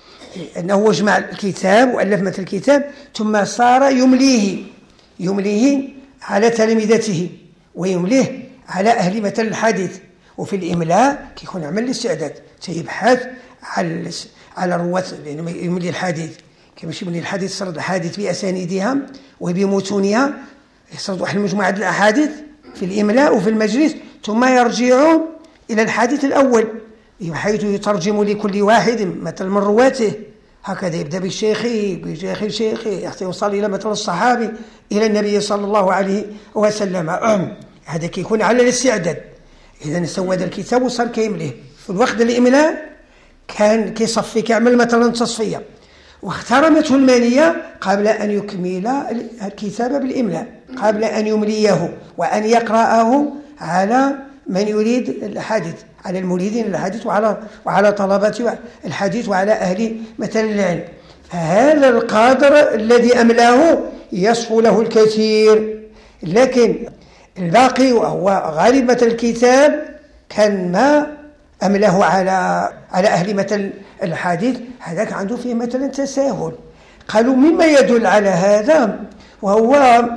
أنه جمع الكتاب وألف مثل الكتاب ثم صار يمليه يمليه على تلامذته ويمليه على أهل مثل الحديث. وفي الإملاء كيكون عمل الاستعداد سيبحث على على رواة يملي الحديث، كيمشي يملي الحديث سرد الحديث بأسانيدها وبمتونها، يسرد واحد المجموعة الأحاديث في الإملاء وفي المجلس ثم يرجع إلى الحديث الأول بحيث يترجم لكل واحد مثل من رواته. هكذا يبدأ بالشيخ بشيخ الشيخ حتى يوصل إلى مثل الصحابي إلى النبي صلى الله عليه وسلم. هذا كيكون على الاستعداد. إذا سود الكتاب وصار كيمليه في الوقت الإملاء كان كيصفي كيعمل مثلا تصفية، واخترمته المانية قبل أن يكمل الكتاب بالإملاء، قبل أن يمليه وأن يقرأه على من يريد الحديث، على المريدين الحديث وعلى وعلى طلبة الحديث وعلى أهل مثل العلم. فهذا القادر الذي أملاه يصفو له الكثير، لكن الباقي وهو غالب مثل الكتاب كان ما أمله على على أهل مثل الحديث، هذاك عنده فيه مثلا تساهل. قالوا مما يدل على هذا وهو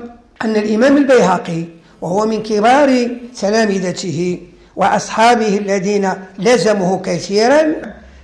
أن الإمام البيهقي وهو من كبار تلامذته وأصحابه الذين لزمه كثيرا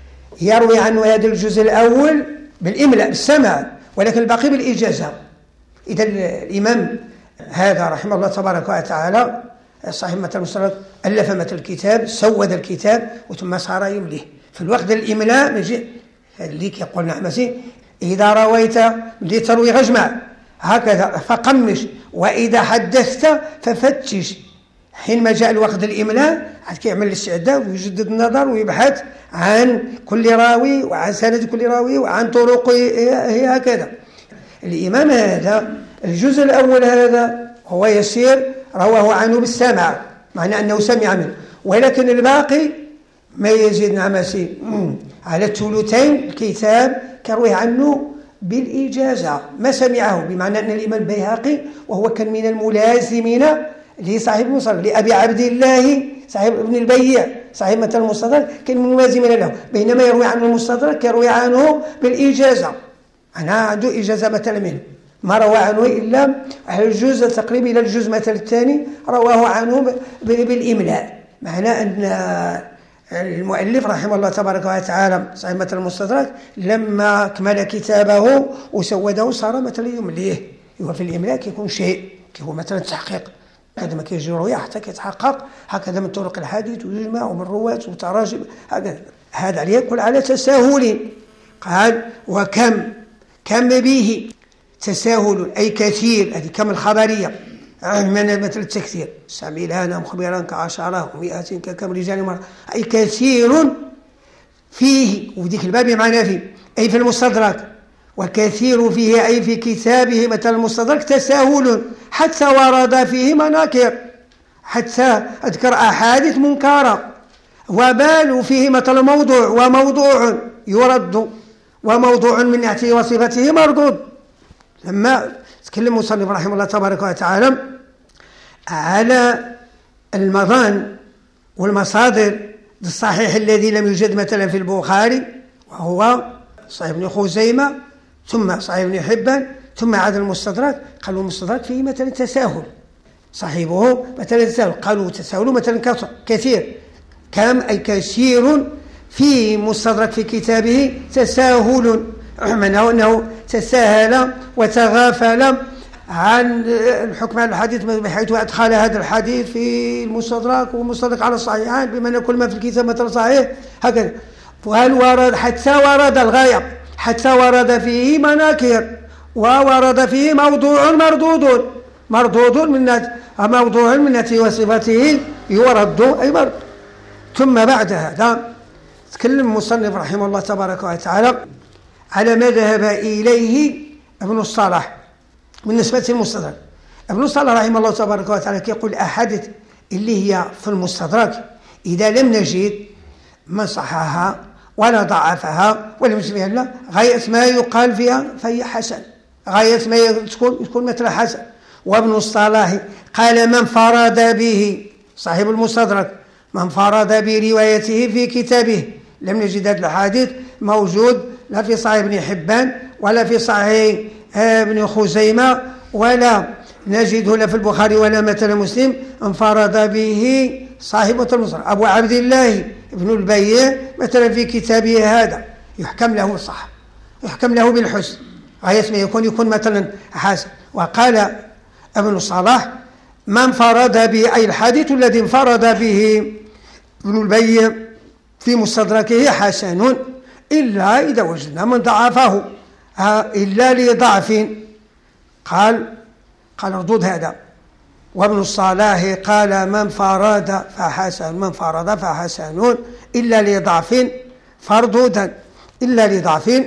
يروي عنه هذا الجزء الأول بالإملاء بالسمع، ولكن الباقي بالإجازة. إذا الإمام هذا رحمه الله تبارك وتعالى صاحب مثل المستدرك ألف مثل الكتاب، سود الكتاب وثم صار يمليه في الوقت الإملاء نجي اللي كيقول نعمسي إذا رويت اللي تروي غجمع هكذا فقمش وإذا حدثت ففتش. حينما جاء الوقت الإملاء عاد كيعمل الاستعداد ويجدد النظر ويبحث عن كل راوي وعن سند كل راوي وعن طرق هي هكذا. الإمام هذا الجزء الأول هذا هو يسير رواه عنه بالسمع، معنى أنه سمع منه، ولكن الباقي ما يزيد نعمسي على الثلثين الكتاب كروي عنه بالإجازة ما سمعه، بمعنى أن الإمام البيهقي وهو كان من الملازمين لصاحب المصدر لأبي عبد الله صاحب ابن البيع صاحب مثل المستدرك كان من الملازمين له، بينما يروي عنه المستدرك يروي عنه بالإجازة، أنا عنده إجازة مثل منه ما روى عنه إلا على الجزء تقريبا إلى الجزء مثل الثاني رواه عنه بالإملاء. معنى أن المؤلف رحمه الله تبارك وتعالى صاحب مثل المستدرك لما كمل كتابه وسوده صار مثل يمليه. هو في الإملاء كيكون شيء كيكون مثلا تحقيق، هذا ما كيجي رؤيا حتى كيتحقق هكذا من طرق الحديث ويجمع ومن رواة وتراجم هكذا. هذا عليه يقول على تساهل. قال وكم كم به تساهل أي كثير، هذه كم الخبرية من مثل التكثير ساملان مخبرا كعشرة ومئة ككم رجال مرة، أي كثير فيه، وذيك الباب معناه فيه أي في المستدرك، وكثير فيه أي في كتابه مثل المستدرك تساهل حتى ورد فيه مناكر، حتى أذكر أحاديث منكرة، وبال فيه مثل موضوع وموضوع يرد، وموضوع من نعته وصفته مردود. لما تكلم المصنف رحمه الله تبارك وتعالى على المظان والمصادر الصحيح الذي لم يوجد مثلا في البخاري، وهو صحيح ابن خزيمة ثم صحيح ابن حبان ثم عاد المستدرك، قالوا المستدرك فيه مثلا تساهل، صاحبه مثلا تساهل، قالوا تساهل مثلا كثير، كم أي كثير في مستدرك في كتابه تساهل، معناه أنه تساهل وتغافل عن الحكم على الحديث بحيث أدخل هذا الحديث في المستدرك والمستدرك على الصحيحين، بما أن كل ما في الكتاب مثلا صحيح هكذا. وهل ورد حتى ورد الغاية، حتى ورد فيه مناكر، وورد فيه موضوع مردود، مردود من موضوع من نته وصفته يرد أي مرد. ثم بعد هذا تكلم المصنف رحمه الله تبارك وتعالى على ما ذهب إليه ابن الصلاح بالنسبة للمستدرك. ابن الصلاح رحمه الله تبارك وتعالى يقول أحاديث اللي هي في المستدرك إذا لم نجد من صححها ولا ضعفها ولم يشبه لها، غاية ما يقال فيها فهي حسن، غاية ما تكون تكون مثل حسن. وابن الصلاح قال من فرد به، صاحب المستدرك، من فرد بروايته في كتابه، لم نجد هذا الحديث موجود لا في صحيح ابن حبان ولا في صحيح ابن خزيمة ولا نجده لا في البخاري ولا مثل مسلم، انفرد به صاحب المستدرك أبو عبد الله ابن البيع مثلا في كتابه هذا، يحكم له الصح، يحكم له بالحسن، غاية ما يكون يكون مثلا حسن. وقال ابن الصلاح من فرد به أي الحديث الذي انفرد به ابن البيع في مستدركه حسن، إلا إذا وجدنا من ضعفه إلا لضعف، قال قال ردود هذا. وابن الصلاح قال من فرد فحسن، من فرد فحسن إلا لضعف فردودا، إلا لضعف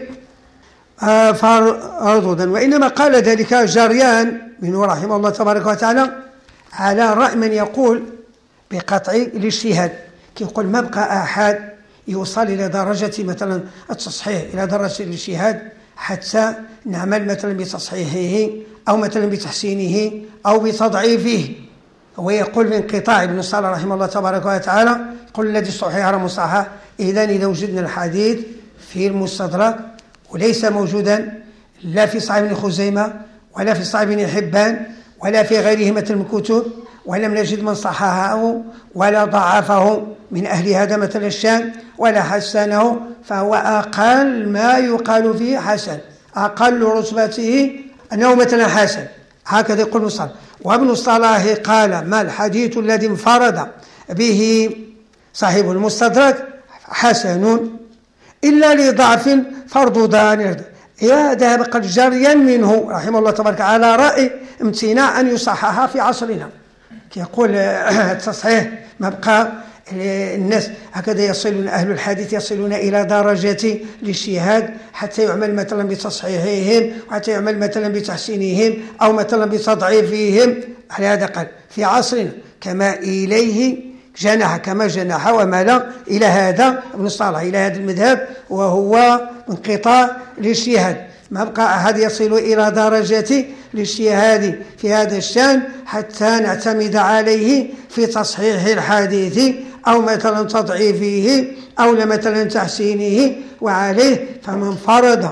فردودا. وإنما قال ذلك جريان منه رحمه الله تبارك وتعالى على رأي من يقول بقطع الاجتهاد، كي يقول ما بقى أحد يوصل إلى درجة مثلا التصحيح، إلى درجة الاجتهاد حتى نعمل مثلا بتصحيحه أو مثلا بتحسينه أو بتضعيفه. ويقول بانقطاع ابن الصلاح رحمه الله تبارك وتعالى، يقول الذي صحيح على مصحح. إذن إذا وجدنا الحديث في المستدرك وليس موجودا لا في صحيح ابن خزيمة ولا في صحيح ابن حبان ولا في غيره مثل الكتب، ولم نجد من صححه ولا ضعفه من أهل هذا مثل الشام ولا حسنه، فهو أقل ما يقال فيه حسن، أقل رتبته أنه مثلا حسن، هكذا يقول الصلاح. وابن الصلاح قال ما الحديث الذي انفرد به صاحب المستدرك حسن إلا لضعف فردودان. ذهب قد جريا منه رحمه الله تبارك على رأي امتناع أن يصحح في عصرنا، يقول التصحيح ما بقى الناس هكذا، يصلون أهل الحديث يصلون إلى درجة الاجتهاد حتى يعمل مثلا بتصحيحهم وحتى يعمل مثلا بتحسينهم أو مثلا بتضعيفهم. على هذا قال في عصرنا كما إليه جناح، كما جناح ومال إلى هذا ابن الصلاح، إلى هذا المذهب، وهو انقطاع الاجتهاد. ما بقى أحد يصل إلى درجة الاجتهاد في هذا الشأن حتى نعتمد عليه في تصحيح الحديث أو مثلا تضعيفه أو مثلا تحسينه. وعليه فمن فرض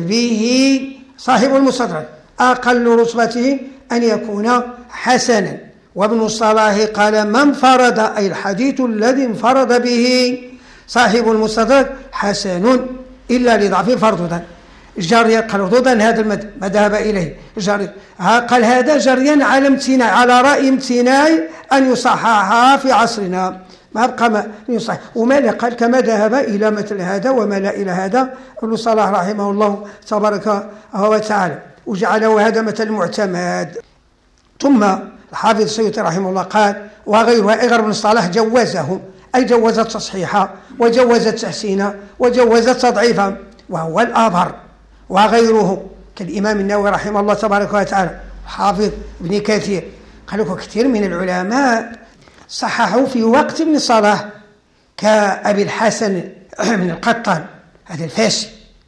به صاحب المستدرك أقل رتبته أن يكون حسنا. وابن الصلاح قال من فرض أي الحديث الذي انفرد به صاحب المستدرك حسن إلا لضعف فردودا. جريا قال ردودا هذا ما ذهب إليه جريا، قال هذا جريا على امتناع، على رأي امتناع أن يصححها في عصرنا، ما بقى ما يصحح. وما قال كما ذهب إلى مثل هذا وما لا إلى هذا ابن صلاح رحمه الله تبارك وتعالى، وجعله هذا مثل معتمد. ثم الحافظ السيوطي رحمه الله قال وغيرها أي غير ابن الصلاح جوزه، أي جوز التصحيح وجوز التحسين وجوز التضعيف وهو الأظهر. وغيره كالإمام النووي رحمه الله تبارك وتعالى حافظ ابن كثير، قال لك كثير من العلماء صححوا في وقت ابن الصلاح كأبي الحسن بن القطان هذا الفاسي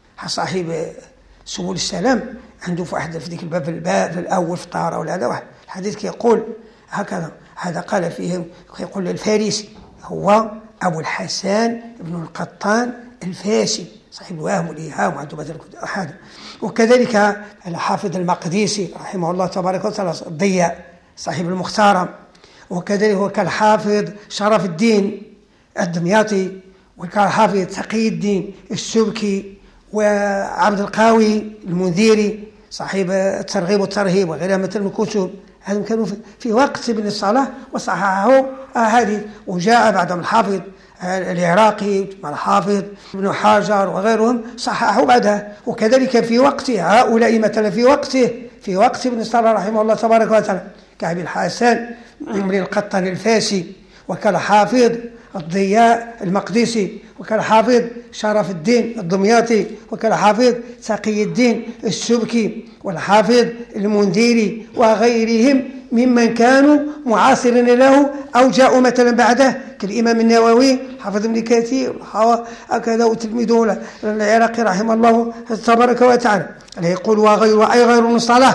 صاحب سبل السلام، عنده في واحد في ذيك الباب في الباب الأول في الطهارة ولا هذا واحد الحديث كيقول هكذا، هذا قال فيه يقول الفارسي هو أبو الحسن بن القطان الفاسي صاحب الوهم والإيهام وعنده مثل هذا. وكذلك الحافظ المقدسي رحمه الله تبارك وتعالى الضياء صاحب المختارم، وكذلك وكالحافظ شرف الدين الدمياطي وكالحافظ تقي الدين السبكي وعبد القاوي المنذيري صاحب الترغيب والترهيب وغيرها مثل الكتب، هذم كانوا في وقت ابن الصلاح وصححه هذه. وجاء بعدهم الحافظ العراقي الحافظ ابن حجر وغيرهم صححوا بعدها. وكذلك في وقت هؤلاء مثلا في وقته في وقت ابن الصلاح رحمه الله تبارك وتعالى كأبي الحسن بن القطان الفاسي وكالحافظ الضياء المقدسي وكالحافظ شرف الدين الدمياطي وكالحافظ تقي الدين السبكي والحافظ المنذيري وغيرهم ممن كانوا معاصرين له أو جاءوا مثلا بعده كالإمام النووي حافظ ابن كثير هكذا وتلميذه العراقي رحمه الله تبارك وتعالى يقول وغير أي غير المصطلح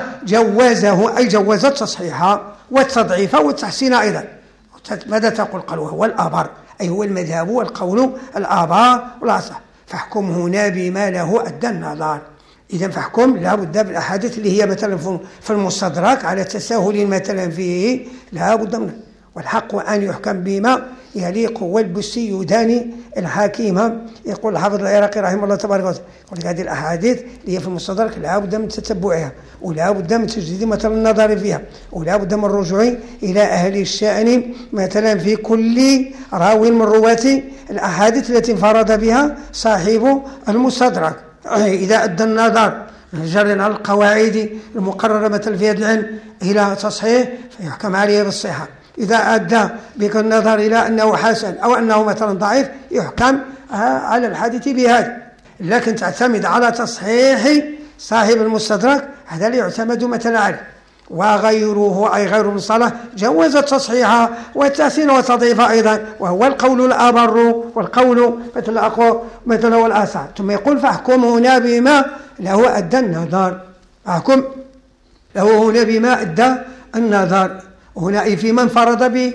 جوزه أي جوز التصحيح والتضعيف والتحسين أيضا. ماذا تقول؟ قال وهو الأبر أي هو المذهب والقول الآبار والأصح، فاحكم هنا بما له أدى النظر. إذا فاحكم لا بد بالأحاديث اللي هي مثلا في المستدرك على تساهل مثلا فيه لا بد منه، والحق أن يحكم بما يليق والبسي يداني الحكيم. يقول الحافظ العراقي رحمه الله تبارك وتعالى يقول هذه الأحاديث اللي هي في المستدرك لا بد من تتبعها ولا بد من تجديد مثلا النظر فيها ولا بد من الرجوع إلى أهل الشأن مثلا في كل راوي من رواة الأحاديث التي انفرد بها صاحب المستدرك. إذا أدى النظر جرا على القواعد المقررة مثلا في هذا العلم إلى تصحيح فيحكم عليه بالصحة، إذا أدى بك النظر إلى أنه حسن أو أنه مثلا ضعيف يحكم على الحديث بهذا. لكن تعتمد على تصحيح صاحب المستدرك هذا لا يعتمد مثلا عليه. وغيره أي غير ابن الصلاح جوز التصحيح والتحسين والتضعيف أيضا وهو القول الأبر والقول مثل الأقوى مثل هو الأصح. ثم يقول فاحكم هنا بما له أدى النظر، احكم له هنا بما أدى النظر هنا أي في من انفرد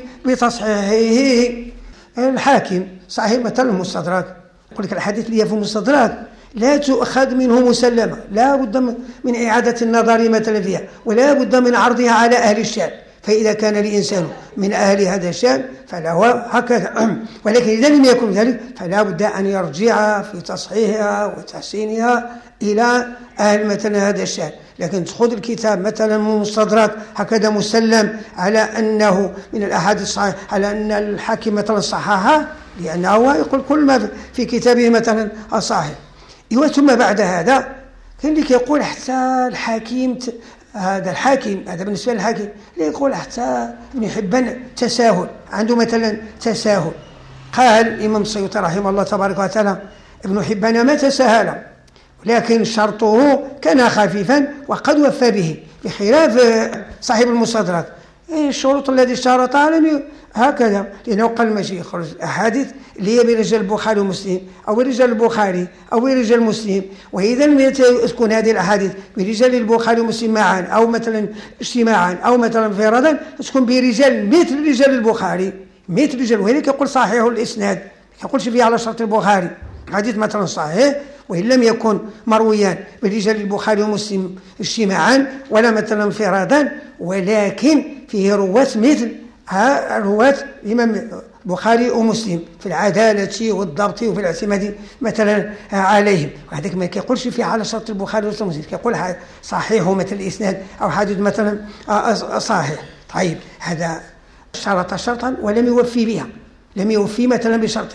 بتصحيحه الحاكم صحيح مثل المستدرك. يقول لك الحديث اللي هي في المستدرك لا تؤخذ منه مسلمة، لا بد من إعادة النظر مثلا فيها ولا بد من عرضها على أهل الشأن، فإذا كان الإنسان من أهل هذا الشأن فله هكذا. ولكن إذا لم يكن ذلك فلا بد أن يرجع في تصحيحها وتحسينها إلى أهل مثلا هذا الشأن. لكن تأخذ الكتاب مثلا من مستدرك هكذا مسلم على أنه من الأحاديث الصحيحة على أن الحاكم مثلا صححها لأنه يقول كل ما في كتابه مثلا صحيح. ثم بعد هذا كان اللي يقول حتى الحاكم هذا الحاكم هذا بالنسبة للحاكم اللي يقول حتى ابن حبان تساهل عنده مثلا تساهل. قال الإمام السيوطي رحمه الله تبارك وتعالى ابن حبان ما تساهل لكن شرطه كان خفيفا وقد وفى به بخلاف صاحب المستدرك الشروط الذي اشترطها لم هكذا، لأنه قال ماشي يخرج الأحاديث اللي هي برجال البخاري ومسلم أو برجال البخاري أو برجال مسلم، وإذا لم تكون هذه الأحاديث برجال البخاري ومسلم معا أو مثلا اجتماعا أو مثلا انفرادا تكون برجال مثل رجال البخاري مثل رجال. وهذا يقول صحيح الإسناد ما يقولش فيه على شرط البخاري حديث مثلا صحيح وإن لم يكن مرويان برجال البخاري ومسلم اجتماعا ولا مثلا انفرادا، ولكن فيه رواة مثل رواة الإمام البخاري ومسلم في العدالة والضبط وفي الاعتماد مثلا عليهم. وهذاك ما كيقولش فيه على شرط البخاري ومسلم، كيقول صحيح مثل الإسناد أو حديث مثلا صحيح. طيب هذا شرط شرطا ولم يوفي بها، لم يوفي مثلا بشرطه،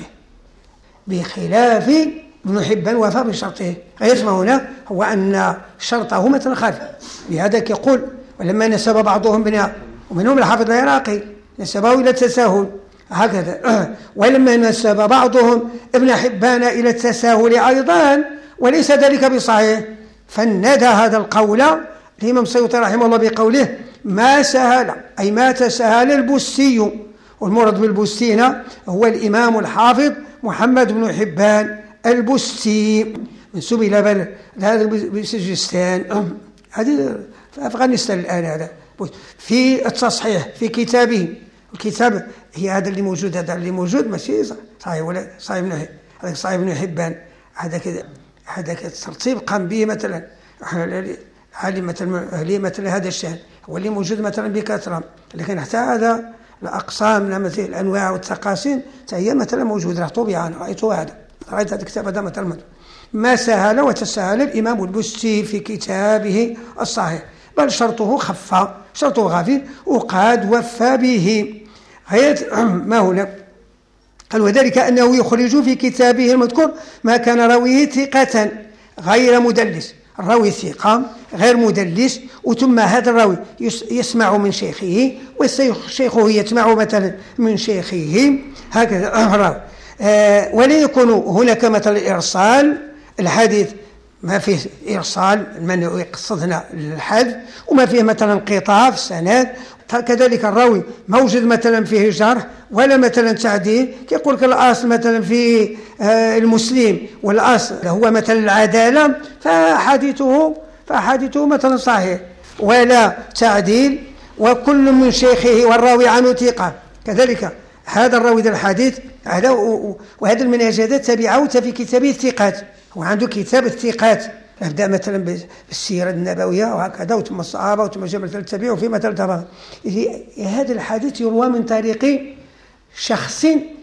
بخلاف ابن حبان وفى بشرطه. غير هنا هو أن شرطه مثلا خالف، لهذا يقول ولما نسب بعضهم بنا ومنهم الحافظ العراقي نسبه إلى التساهل هكذا. ولما نسب بعضهم ابن حبان إلى التساهل أيضا وليس ذلك بصحيح، فندى هذا القول الإمام السيوطي رحمه الله بقوله ما سهل، أي ما تساهل البستي، والمراد بالبستي هنا هو الإمام الحافظ محمد بن حبان البستي، منسوب إلى بلد هذا بسجستان، هذه في أفغانستان الآن. هذا في التصحيح في كتابه، الكتاب هي هذا اللي موجود، هذا اللي موجود ماشي صحيح ولا صحيح بن هذا صحيح بن حبان، هذا كذا هذا ترتيب قام به مثلا علي مثلا لي مثلا هذا الشأن هو اللي موجود مثلا بكثرة، لكن حتى هذا الأقسام مثل الأنواع والتقاسيم هي مثلا موجود راه طبيعة، أنا رأيته هذا رأيت هذا الكتاب هذا مثلا ما سهل وتساهل الإمام البستي في كتابه الصحيح، بل شرطه خف، شرطه خفيف وقد وفى به. ما هنا قال وذلك أنه يخرج في كتابه المذكور ما كان راويه ثقة غير مدلس، الراوي ثقة غير مدلس، وثم هذا الراوي يسمع من شيخه وشيخه يسمع مثلا من شيخه هكذا الراوي. آه ولا يكون هناك مثلا إرسال الحديث، ما فيه إرسال من يقصدنا الحذف، وما فيه مثلا انقطاع في السند، كذلك الراوي موجود مثلا فيه جرح ولا مثلا تعديل، كيقول لك الأصل مثلا في المسلم والأصل هو مثلا العدالة، فحديثه فحديثه مثلا صحيح ولا تعديل، وكل من شيخه والراوي عنه ثقة. كذلك هذا الراوي ذا الحديث هذا، وهذا المنهج هذا تبعه في كتابه الثقات، هو عنده كتاب الثقات، نبدأ مثلا بالسيرة النبوية وهكذا، وثم الصحابة وثم جمع التابعين وفي مثلا تبع. هذا الحديث يروى من طريق شخص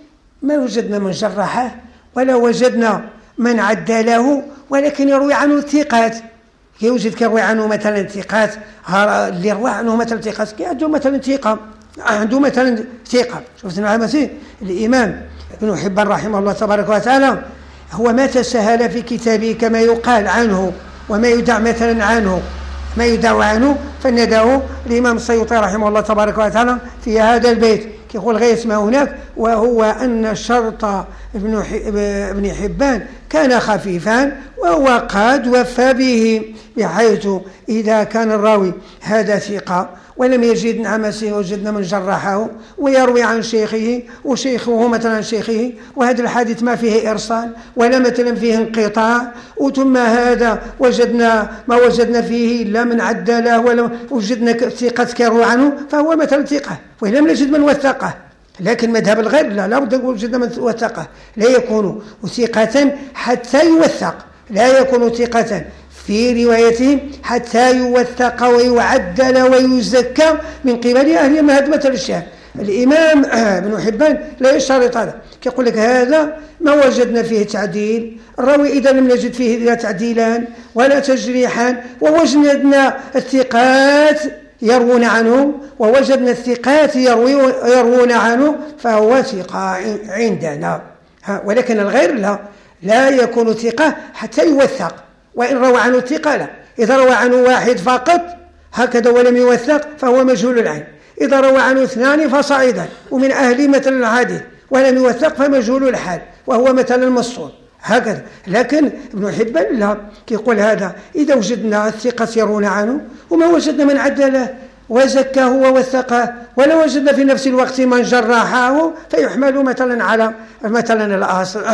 ما وجدنا من جرحه ولا وجدنا من عدله، ولكن يروي عنه ثقات، يوجد كيروي عنه مثلا ثقات، اللي يروى عنه مثلا ثقات عنده مثلا ثقة عنده مثلا ثقة. شفتنا مثلا الإمام ابن حبان رحمه الله تبارك وتعالى هو ما تساهل في كتابه كما يقال عنه وما يدع مثلا عنه ما يدع عنه فنداه الإمام السيوطي رحمه الله تبارك وتعالى في هذا البيت، يقول غير اسمه هناك، وهو أن شرط ابن ابن حبان كان خفيفا وهو قد وفى به، بحيث إذا كان الراوي هذا ثقة ولم يجد نعمسه وجدنا من جرحه ويروي عن شيخه وشيخه مثلا شيخه، وهذا الحديث ما فيه إرسال ولا مثلا فيه انقطاع، وثم هذا وجدنا ما وجدنا فيه إلا من عدله ولا وجدنا ثقة كيروي عنه، فهو مثلا ثقة ولم نجد من وثقه. لكن مذهب الغير لا لا بد وجدنا من وثقه، لا يكون ثقة حتى يوثق، لا يكون ثقة في روايته حتى يوثق ويعدل ويزكى من قبل أهل مهد مثل الشام. الإمام ابن حبان لا يشترط هذا، يقول لك هذا ما وجدنا فيه تعديل، الراوي إذا لم نجد فيه لا تعديلان ولا تجريحان، ووجدنا الثقات يروون عنه ووجدنا الثقات يروون عنه فهو ثقة عندنا. ولكن الغير لا لا يكون ثقة حتى يوثق، وإن روى عنه ثقة لا، إذا روى عنه واحد فقط هكذا ولم يوثق فهو مجهول العين، إذا روى عنه اثنان فصعيدا ومن أهل مثل الحديث ولم يوثق فمجهول الحال وهو مثل المصون هكذا. لكن ابن حبان لا، يقول هذا إذا وجدنا الثقة يرون عنه وما وجدنا من عدله وزكاه ووثقه ولا وجدنا في نفس الوقت من جرحه فيحمل مثلا على مثلا الأصل.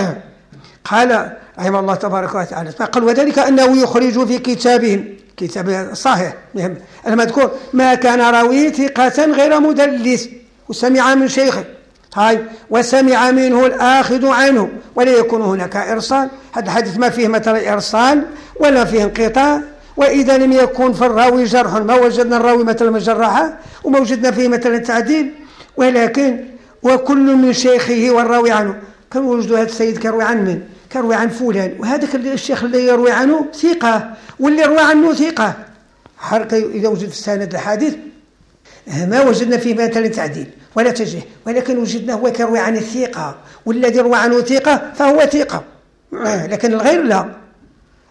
قال رحمه الله تبارك وتعالى قال وذلك أنه يخرج في كتابهم كتاب صحيح المذكور ما كان راويه ثقة غير مدلس وسمع من شيخه طيب وسمع منه الآخذ عنه، ولا يكون هناك إرسال، هذا الحديث ما فيه مثلا إرسال ولا فيه انقطاع، وإذا لم يكن في الراوي جرح ما وجدنا الراوي مثلا مجرحة وما وجدنا فيه مثلا تعديل، ولكن وكل من شيخه والراوي عنه كان وجدوا هذا السيد كروي عن من كروي عن فلان، وهذا الشيخ اللي يروي عنه ثقة واللي يروي عنه ثقة، حركة إذا وجد في السند الحديث ما وجدنا فيه مثلا تعديل ولا تجريح، ولكن وجدنا هو كروي عن الثقة والذي يروي عنه ثقة فهو ثقة. لكن الغير لا،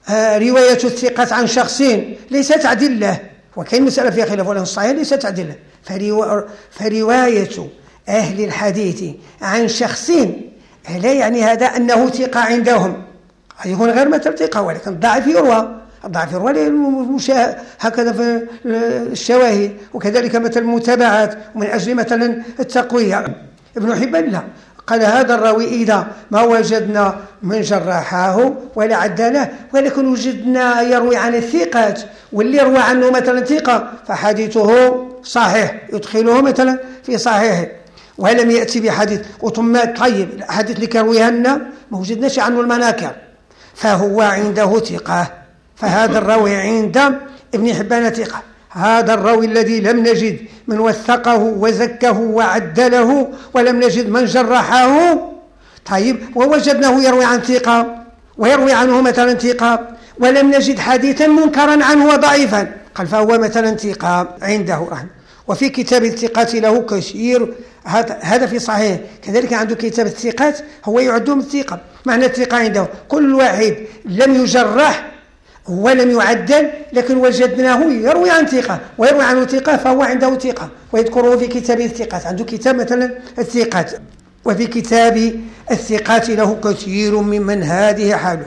رواية الثقة عن شخصين ليس تعديل له، وكاين مسألة فيها خلاف ولا الصحيح ليس تعديل له، فروا... فرواية أهل الحديث عن شخص لا يعني هذا أنه ثقة عندهم، يكون غير مثل ثقة، ولكن الضعف يروى، الضعف يروى مشا... هكذا في الشواهد، وكذلك مثل المتابعات ومن أجل مثلا التقوية. ابن حبان لا، قال هذا الراوي إذا ما وجدنا من جرحاه ولا عدناه، ولكن وجدنا يروي عن الثقات واللي يروى عنه مثلا ثقة فحديثه صحيح، يدخله مثلا في صحيحه، ولم يأتي بحديث وثم طيب الحديث اللي كرويها لنا ما وجدناش عنه المناكر فهو عنده ثقة، فهذا الراوي عند ابن حبان ثقة. هذا الراوي الذي لم نجد من وثقه وزكه وعدله ولم نجد من جرحه، طيب ووجدناه يروي عن ثقة ويروي عنه مثلا ثقة ولم نجد حديثا منكرا عنه وضعيفا، قال فهو مثلا ثقة عنده رحمه. وفي كتاب الثقات له كثير، هذا في صحيح، كذلك عنده كتاب الثقات هو يعدهم الثقة، معنى الثقة عنده كل واحد لم يجرح ولم يعدل لكن وجدناه يروي عن ثقة ويروي عنه ثقة فهو عنده ثقة، ويذكره في كتاب الثقات، عنده كتاب مثلا الثقات. وفي كتاب الثقات له كثير ممن هذه حاله،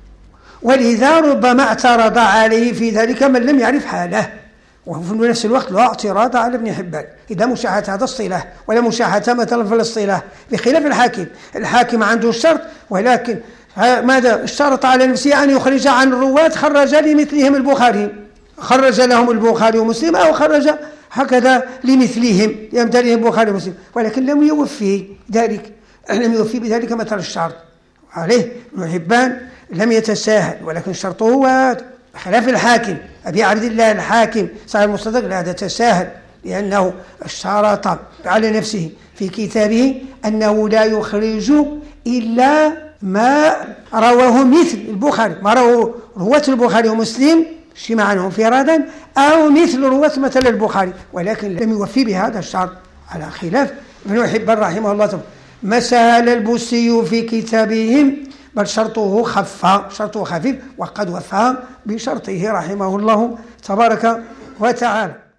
ولذا ربما اعترض عليه في ذلك من لم يعرف حاله، وفي نفس الوقت لا اعتراض على ابن حبان إذا مشاحة هذا الصلاح ولا مشاحة مثلا في الاصطلاح، بخلاف الحاكم. الحاكم عنده الشرط ولكن ماذا اشترط على نفسه أن يخرج عن الرواة خرج لمثلهم البخاري، خرج لهم البخاري ومسلم أو خرج هكذا لمثلهم يمتلئهم البخاري ومسلم، ولكن لم يوفي ذلك، لم يوفي بذلك مثل الشرط عليه. ابن حبان لم يتساهل، ولكن شرطه هو خلاف الحاكم أبي عبد الله الحاكم صاحب المستدرك لا هذا تساهل، لأنه اشترط على نفسه في كتابه أنه لا يخرج إلا ما رواه مثل البخاري، ما رواه رواة البخاري ومسلم شمع عنهم انفرادا أو مثل رواة مثل البخاري، ولكن لم يوفي بهذا الشرط، على خلاف ابن حبان رحمه الله تعالى. ما سهل البوسي في كتابهم بل شرطه خف، شرطه خفيف، وقد وفى بشرطه رحمه الله تبارك وتعالى.